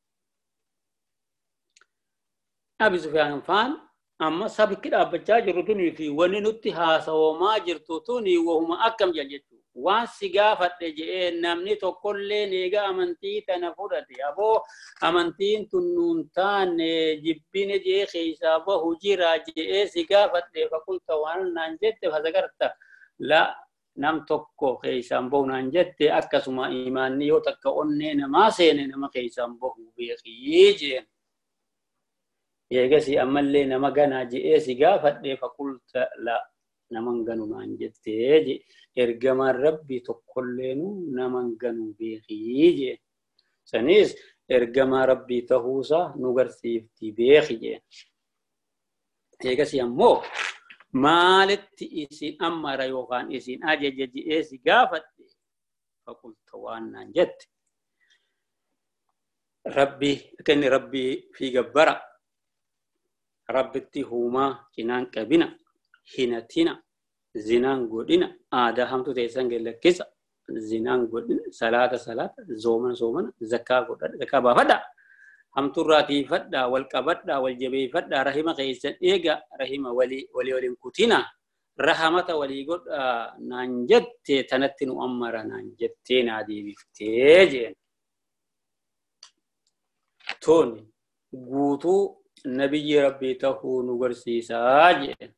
أبي سفيان فان أما سبك كده بتجاج رتوني في وننتها سو ما جرتوني وهم أكم جلجتو waan si gaafadhe je'ee namni tokkollee neega amantii tana fudhate aboo amantiin tun nuun taane jibbine jee keessaa bahu jira je'ee si gaafadhe faqulta waan naan jette fasagarta la nam tokko keessaan bahu naan jette akkasuma imaanni yoo takka onnee namaa seene nama keessaan bahu beekii jeen eegasi ammallee nama ganaa je'ee si gaafadhe faqulta la naman ganu naan jettee je ergamaan rabbii tokkolleenu naman ganu beekii je sanis ergamaa rabbii tahuusa nu garsiifti beeki je eegasi ammoo maalitti isin amara yookaan isin ajaja je'ee si gaafadhe faqulta waan naan jette rabbii kenni rabbii fi gabbara rabbitti huumaa cinaan qabina hinatina zinaan godhina aadaa hamtu teessan gellakkisa zinaan godhina salaata salaata zoomana zoomana zakkaa godhadha zakkaa baafadha hamturraa tiifadha wal qabadha wal jabeeffadha rahima keessan eega rahima walii walii waliin kutina rahamata walii godha naan jette tanatti nu ammara naan jettee naa deebiftee jeen tooni guutuu nabiyyi rabbii tahuu nu garsiisaa jeen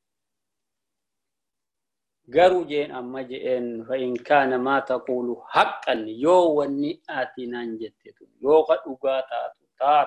garuu jeen amma jeen fa in kaana maa taqulu haqqan yoo wanni ati naan jettetu yoo ka dhugaa taatu taat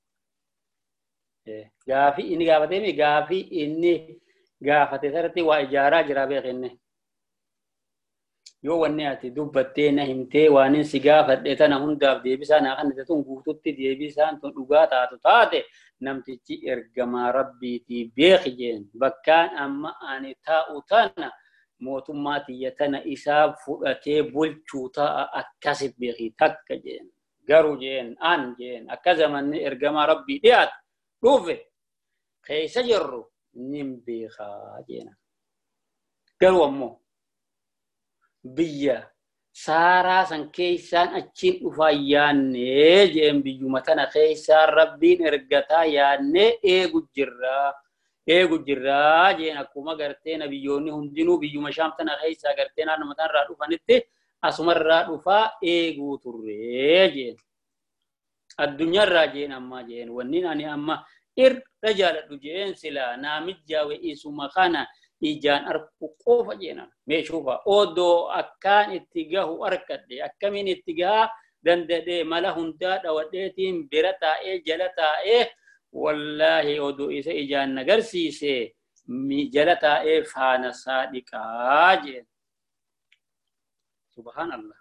gaafi inni gaafatee gaafi inni gaafate sarati waa ijaaraa jira beekenne yoo wanni ati dubbattee na himtee waanin si gaafadhe tana hundaaf deebisaa naa kan tun guututti deebisaan tun dhugaa taatu taate namtichi ergamaa rabbiitii beeki jeen bakkaan amma ani taa'u tana mootummaa tiyya tana isaa fudhatee bulchuu ta'a akkasit beeki takka jeen garuu jeen an jeen akka zamanni ergamaa rabbii dhiyaat dhufe keessa jirru nin beekaa jeena garuu ammoo biyya saaraa san keessaan achiin dhufaa yaannee jeen biyyuma tana keessaan rabbiin ergataa yaannee eegu jirraa eegu jirraa jeen akkuma gartee nabiyyoonni hundinuu biyyuma shaam tana keessaa gartee naannuma tanarraa dhufanitti asumarraa dhufaa eeguu turree jeen addunyaarraa jeen amma jeen wannin ani amma irra jaaladhu jeen silaa naamijjaawe isuma kana ijaan arku qofa jeena meeshuufa odoo akkaan itti gahu arkadhe akkamiin itti gahaa dandadhee mala hundaa dhawadheetiin bira taa'ee jala taa'ee wallaahi odoo isa ijaan nagarsiise jala taa'ee faana saadhiqaa jeen subhaanallah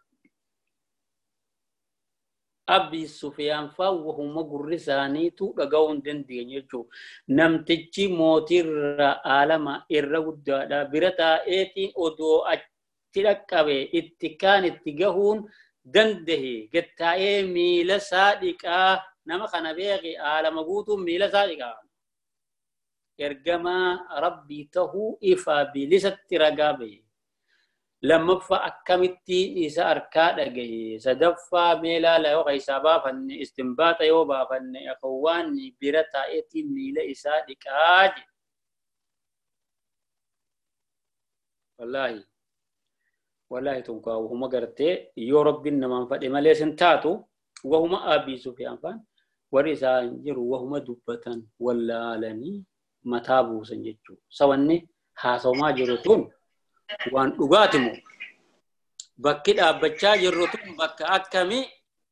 Abi Sufyaan faa wahuma gurri isaaniitu dhaga'uun dandeenye jechuudha. Namtichi mootirra alama irra guddaadha. Bira taa'eetiin odoo achi dhaqqabe itti kaan itti gahuun dandahe. Gattaa'ee miila isaa dhiqaa nama kana beeki alama guutuun miila isaa dhiqaa. Ergamaa rabbii tahuu ifaa bilisatti ragaa bahe. Lammaffaa akkamittiin isa harkaa dhagaye sadaffaa meelaa layoo keessaa baafanne istinbaata yoo baafanne akawwaan bira taa'eetiin miila isaa dhiqaa je wallaahi wallaahi tunkaa wahuma gartee yoo rabbiin namaan fadhe malee sin taatu wahuma Abii Sufyaan faan warri isaan jiru wahuma dubbatan wallaalanii mataa buusan jechuudha sawanni haasawamaa jiru tun waan dhugaatimu bakki dhaabbachaa jirru tun bakka akkamii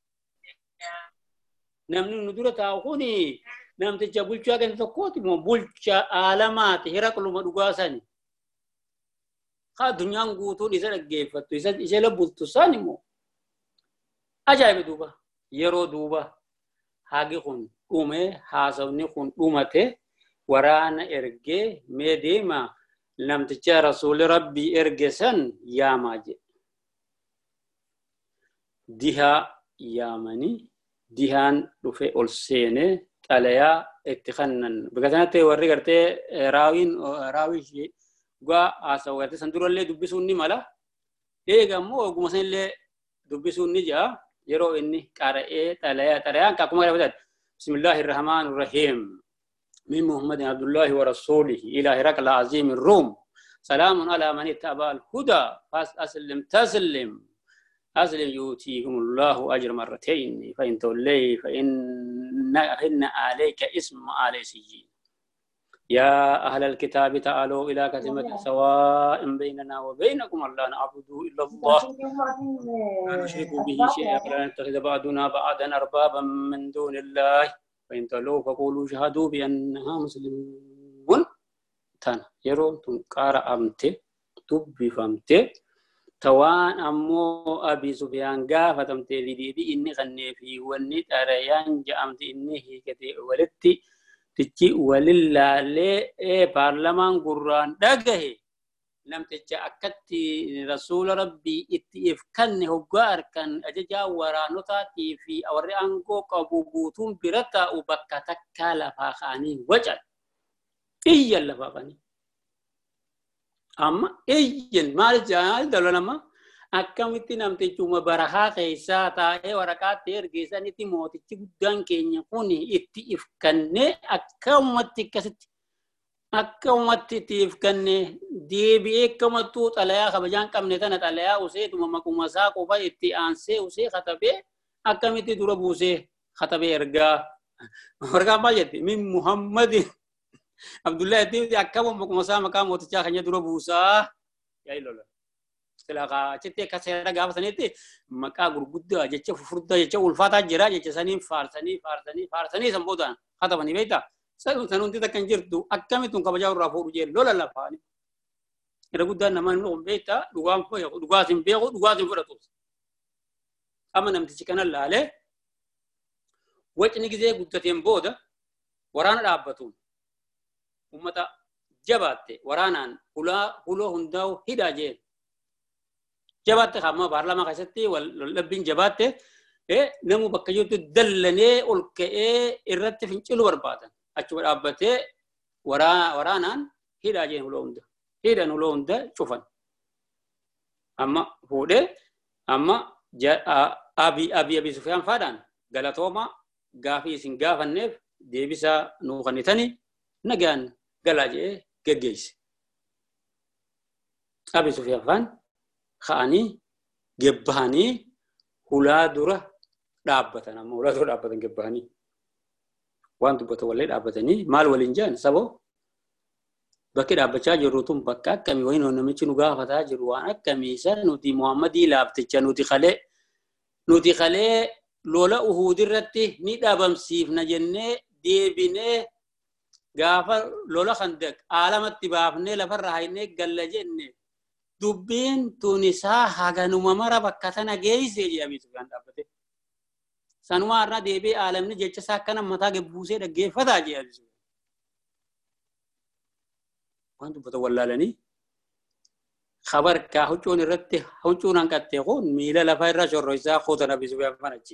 namni nu dura taa'u kuni namticha bulchaa kan tokkooti moo bulchaa alamaati Hiraqluma dhugaasani ka addunyaan guutuun isa dhaggeeffattu isa isa labbultu sani moo ajaa'iba duuba yeroo duuba haagi kun dhume haasawni kun dhumate waraana ergee mee deema namticha rasuuli rabbii ergesan yaamaa jedhe dihaa yaamanii dihaan dhufe ol seene xalayaa itti kannan bakka sanatti warri gartee raawiin raawii gaa haasawaa gartee san durallee dubbisuun ni mala eega ammoo oguma sanillee dubbisuun ni jaa yeroo inni qara'ee xalayaa xalayaan akkuma gaafatate bismillaahi irrahmaani irrahiim من محمد عبد الله ورسوله إلى هرقل عظيم الروم سلام على من اتبع الهدى فأسلم تسلم أسلم يؤتيهم الله أجر مرتين فإن تولي فإن عليك اسم علي سجين يا أهل الكتاب تعالوا إلى كلمة سواء بيننا وبينكم الله نعبد إلا الله لا نشرك به شيئا ولا نتخذ بعضنا بعضا أربابا من دون الله فإن تولوا فقولوا شهدوا بأنها مسلمون تانا يرون تنقار أمتي تبي فهمتي توان أمو أبي سفيان قافة تمتي لدي بي إني غني في وني أريان جامت إني هي كتي ولدتي تجي ولله لي إيه برلمان قرآن دقه لم تجي أكدتي رسول ربي اتئف كان هقار كان أججا ورانوتاتي في أوري أنكو قبوبوتون برتا وبكتك لفاقاني وجل إيا لفاقاني أما إيجن مال جال دلنا ما أكمل تنام تجوم برها كيسا تاء وركات تير كيسا نتي موت تجودان كينيا كوني إتيف كنّه أكمل تكست أكمل تيف كنّه دي بيه كم توت عليها خبجان كم نتنا عليها وسه تما ما كم مساق وبا إتي أنسه وسه خطبه أكمل تدور بوسه خطبه إرجع إرجع ما جت من محمد عبد الله تي أكمل مكمسا مكان وتجاه خنيا دور بوسا يا إلهي سلاكا cete kasera gaba sanete maka gurgudda jecha furda jecha ulfata jira jecha sanin farsani farsani farsani sambodan khata bani beta sanu sanunti ta kanjirtu akkami tun kabaja rafu je lola la fani ira gudda naman no beta dugam ko dugasim bego dugasim furatus amma namti cikana lale wajni gize guddatem boda warana dabbatun ummata jabatte waranan hula hulo hundaw hidaje jabatte khamma barlama kasatti wal labbin jabatte e namu bakkayotu dallane ulke irratti fincilu barbadan achu dabbate wara waranan hidaje hulo hunda hidan hulo hunda chufan amma fude amma abi abi abi sufyan fadan galatoma gafi sin gafannef debisa nu khanitani nagan galaje geggeis abi sufyan fan khani gebbani hula dura dabbatan amma hula dura dabbatan gebbani wantu bata walle dabbatani mal walinjan sabo bakki dabbacha jirutum bakka kami wayno namichi nu gafata jiru wan akami sanuti muhammadi labticha nuti khale nuti khale lola uhudirratti ni dabamsif na jenne debine gafa lola khandak alamatti baafne lafarra hayne galla jenne dubbin tunisa haganuma mara bakkatana geeyse je abi sufyan dabbate sanuma arra debe alamni jecha sakkana mata gebbuuse dhaggeeffata je abi sufyan wantu bata wallalani khabar ka huccun irratti huccun anqatte qon miila lafa irra shorro isa khotana abi sufyan fanachi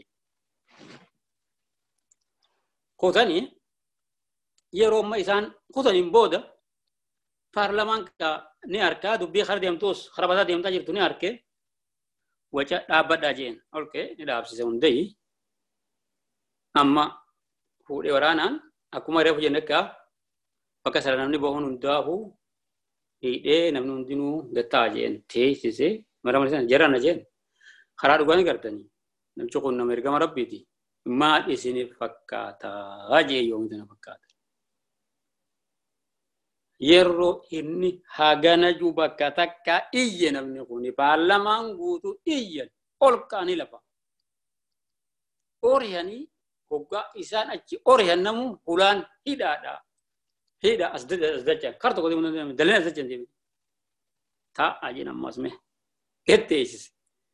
khotani yero ma isan khotanin boda parlaman ka ni arka dubbi khardiyamtus kharabata diyamta jirtu ni arke wacha dabada jeen okay ni dabsise hundai amma fude waranan akuma refu jeneka pakasara namni bohon undahu ide namni undinu datta jeen teesise maramalisan jarana jeen khara dugani gartani nam chokon nam ergama rabbiti ma isini fakkata aje yomtana fakkata yerro inni hagana juba kataka iyye namni kuni parlaman guutu iyyan olkani lafa oriyani hogga isan achi oriyan namu hulan hidada hida asdada asdacha karto ko dimun dalena asdacha ndi ta ajina masme ettesis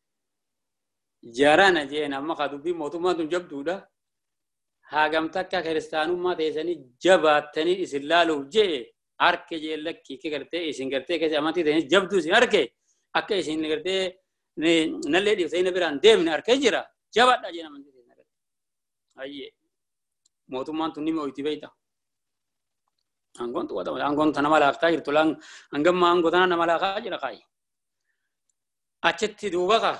jarana je namma qadubi motuma tun jabduda hagam takka kristanumma teesani jabatani islalu je arke je lakki ke garte isin garte ke amati de jabdu sin arke akke isin garte ne nalle di sayna biran dem ne arke jira jabada je namandi de nagare ayye motumman tunni mo itibeita angon to wada angon tanama lafta irtulang angam ma angon tanama malaka jira kai achetti dubaka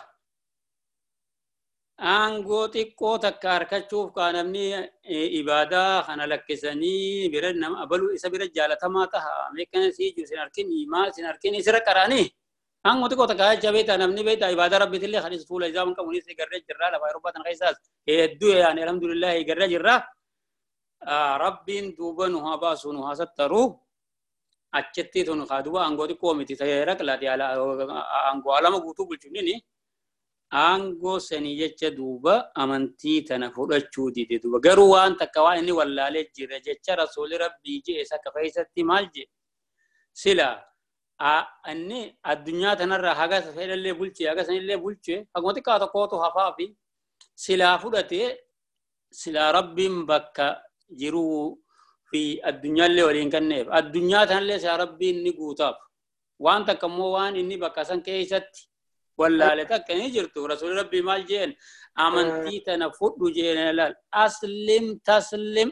angoti ko takkar kachuf kanamni ibada khana lakkisani biran nam abalu isa biran jalatama taha mekan si jusin arkin iman sin arkin isra karani angoti ko takkar jabeta namni beta ibada rabbitil khalis fula izam ka munis garre jirra la bayrubatan qaisas eddu yani alhamdulillah garre jirra rabbin dubanu habasunu hasattaru achetti tun khaduwa angoti ko miti tayrak la diala ango alama gutu bulchunini aangoo sanii jecha duuba amantii tana fudhachuu dide duuba garuu waan takka waan inni wallaalee jira jecha rasuuli rabbii jee saka keessatti maal jee sila anni addunyaa tanarraa haga fedhallee bulchee haga sanillee bulchee haguma xiqqaa tokkootu hafaa fi silaa fudhatee silaa rabbiin bakka jiruu fi addunyaallee waliin kanneef addunyaa tanallee silaa rabbiin ni guutaaf waan takka immoo waan inni bakka san keessatti wallaale takka ni jirtu rasuuli rabbii maal jeen amantii tana fudhu jeen laal aslim taslim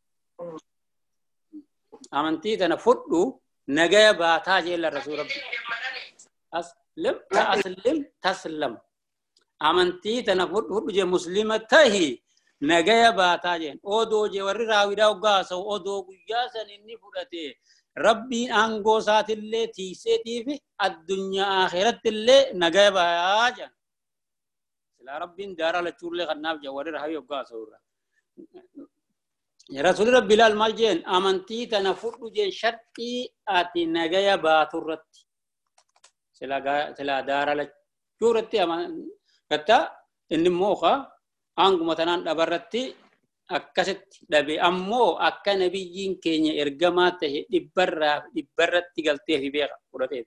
amantii tana fudhu nagaya baataa jeen rasuuli rabbii aslim aslim taslam amantii tana fudhu fudhu jeen muslima tahi nagaya baataa jeen odoo jee warri raawidhaa oggaasa odoo guyyaa san inni fudhate rabbiin aangoo isaatillee tiiseetiifi addunyaa akhirattillee nagaya baayaa jedhan silaa rabbiin daara lachuullee kannaaf jedhan warri raawii oggaasa irra rasuuli rabbii laal maal jeen amantii tana fudhu jeen sharxii ati nagaya baaturratti silaa daara lachuurratti gatta inni immoo aanguma tanaan dhabarratti akkasitti dhabe ammoo akka nabiyyiin keenya ergamaa ta'e dhibbarraa dhibbarratti galtee fi beeka fudhateef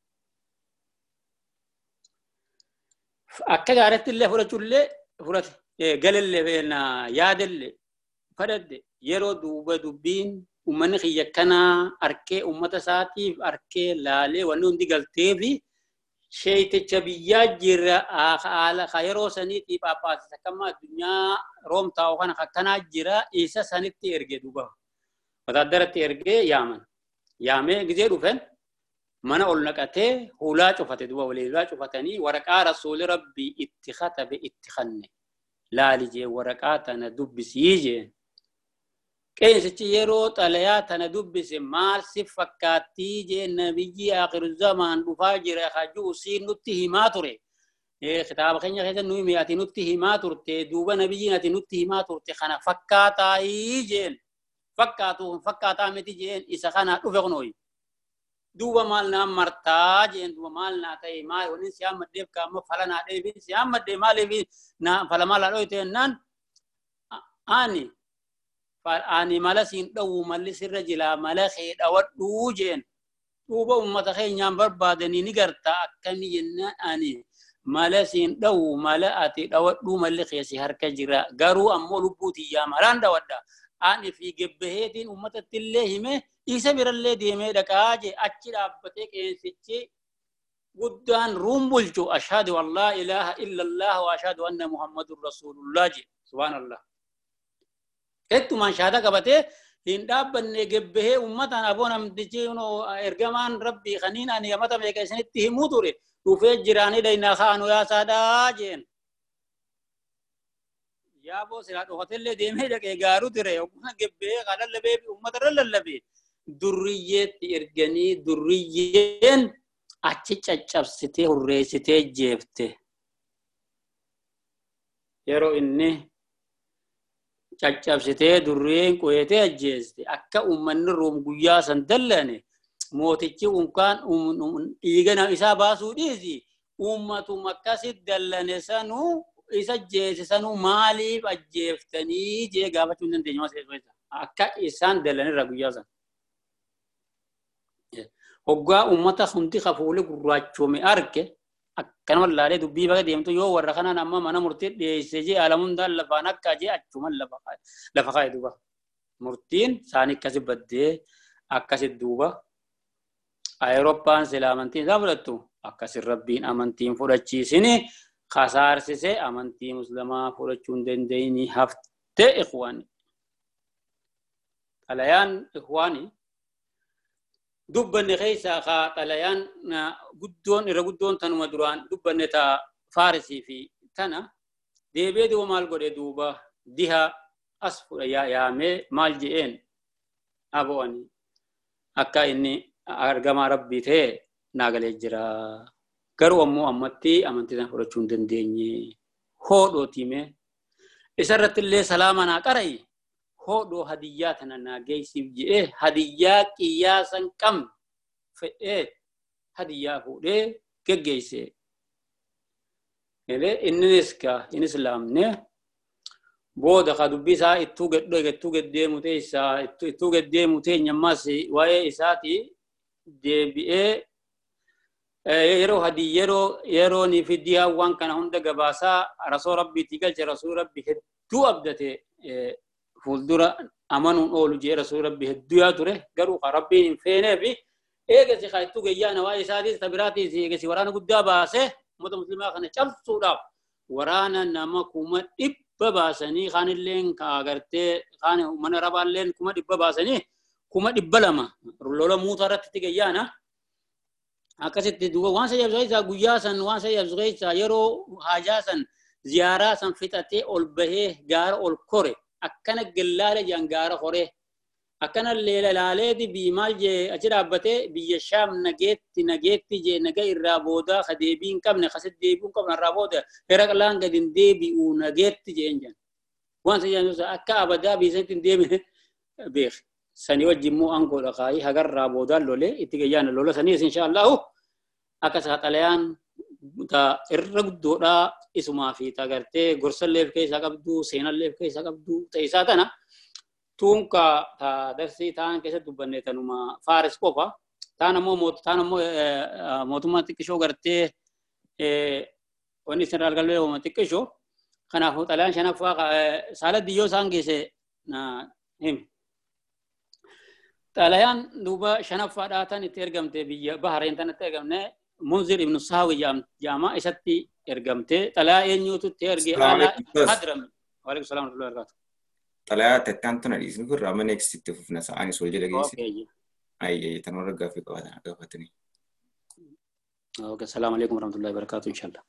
akka gaaratti illee fudhachuullee fudhate galallee yaadallee fudhadde yeroo duuba dubbiin ummanni kiyya kanaa arkee ummata isaatiif arkee laalee wanni hundi galtee fi sheeyticha biyyaa jira haala yeroo saniitii paappaasisa kama addunyaa roomtaa kana akkanaa jira isa sanitti erge duuba wataaddaratti ergee yaaman yaamee gizee dhufen mana ol naqatee hulaa cufate duuba waliilaa cufatanii waraqaa rasuuli rabbii itti katabe itti kanne laali jee waraqaa tana dubbisii jeen qeensichi yeroo xalayaa tana dubbise maal si fakkaattii jee nabiyyi akhiru zamaan dhufaa jira hajuu siin nutti himaa ture kitaaba keenya keessa nuyi mi'aati nutti himaa turte duuba nabiyyiin ati nutti himaa turte kana fakkaataayii jeen fakkaatu fakkaataa miti jeen isa kana dhufe kunooyi duuba maal naa martaa jeen duuba maal naa ta'e maal waliin si hammaddeef kaamma fala naa dheebiin si hammaddee maaliif naa fala maal haa dhoyte jennaan ani ani mala siin dhawu malli sirra jila mala kee dhawadhuu jeen duuba ummata keenyaan barbaadanii ni garta akkami jennaan ani mala siin dhawu mala ati dhawadhuu malli keesi harka jira garuu ammoo lubbuutii yaa malaan dhawadha ani fi gebbeheetiin ummatatti illee hime isa birallee deemee dhaqaa jee achi dhaabbatee qeensichi guddaan ruum bulchu ashhadu an laa ilaaha illa allah wa ashhadu anna muhammadun rasulullah jee subhaanallah ettumaan shahaada qabatee hin dhaabbanne gebbehee ummataan aboon amtichi ergamaan rabbii kaniin ani gamata meeqa isinitti himuu ture dhufee jiraanii dhaynaa kaanu yaa saadaa jeen yaaboo silaa dhufatellee deemee dhaqee gaaruu ture gebbehee kaa lallabee ummata irra lallabee durriyyeetti erganii durriyyeen achi caccabsitee hurreessitee jeefte yeroo inni caccabsitee durreen qoyetee ajjeeste akka ummanni room guyyaa san dallane mootichi unkaan dhiigana isaa baasuu dhiisi ummatum akkasit dallane sanuu isa jeese sanuu maaliif ajjeeftanii jee gaafachuu hin dandeenye maseessa akka isaan dallane irra guyyaa san hoggaa ummata hundi kafuule gurraachoome arke akkan wallaalee dubbii baga deemtu yoo warra kanaan amma mana murtii dhiyeesse jee alamundaan lafaan akka jee achuman lafa kaa'e duuba murtiin isaanii akkasi baddee akkasi duuba Awurooppaan sila amantiin isaa fudhattu akkasin rabbiin amantiin fudhachiisini kasaarsise amantii muslimaa fudhachuu hin dandeenye hafte ikhwaani xalayaan ikhwaani dubbanne keessa ka xalayaan guddoon irra guddoon tanuma duraan dubbanne ta Faarisii fi tana deebee duuba maal godhe duuba diha as fudha yaamee maal je'een abo'anii akka inni argamaa rabbii ta'e naagalee jira garuu ammoo ammatti amantii sana fudhachuu hin dandeenye hoodhootiime isarratti illee salaama naa qara'i hodho hadiyyaa tana naa geessiif je'ee hadiyyaa qiyyaasan qabne fedhee hadiyyaa fuudhee geggeesse ele innis ka in islamne boda qadubbi sa ittu geddo gettu gedde mute isa ittu ittu gedde mute nyammas waye isati debi'e yero hadi yero yero ni fidiya wan kana hunda gabasa rasul rabbi tigal rasul rabbi heddu abdate fuldura amanun olu je rasul rabbi heddu ya ture garu rabbi feene bi ege si khaytu geyana waye isati tabirati si ege si warana gudda baase mota muslima kana chalsuda warana nama kuma dibba baasani khanillen ka agarte khan man raballen kuma dibba baasani kuma dibba lama lola mutarat tigeyana akasitti duga wansa yabzaisa guyasan wansa yabzaisa yero hajasan ziyara san fitate ol bahe gar ol kore akana gellale jangara kore akana lela laledi bimal je ajira abate bi sham nagetti nagetti je naga iraboda khadebin kamne khasid debun kamna raboda heraqlan gadin debi u nagetti je enjan wansa yanusa akka abada bi sentin debi beekh sani wajmu ango dhaqai hagar raboda lole itigayana lole sani inshallah akasa talayan ta irragdoda isma fi tagart gorsalleef kaysa qabdu seenalleef kaysa qabdu taysatana tunka ta darsi tan kaysa dubanne tanuma faris qofa tana mo mot tana mo motuma tikisho garte e wani central galle mo tikisho kana ho talayan shana fa sala diyo sangese na him talayan duba shana fa datan itergamte biya bahrain tan tergamne منذر ابن الصهوي جام جامع إساتي إرجمته تلا ينيوتو تيرجي على حضرم وعليكم السلام ورحمة الله وبركاته تلا تتانتنا ديسن كل رامن إكستيف في ناس أنا سولجي لقيس أوكي أي أي تنور قافي قوانا قافتني أوكي السلام عليكم ورحمة الله وبركاته إن شاء الله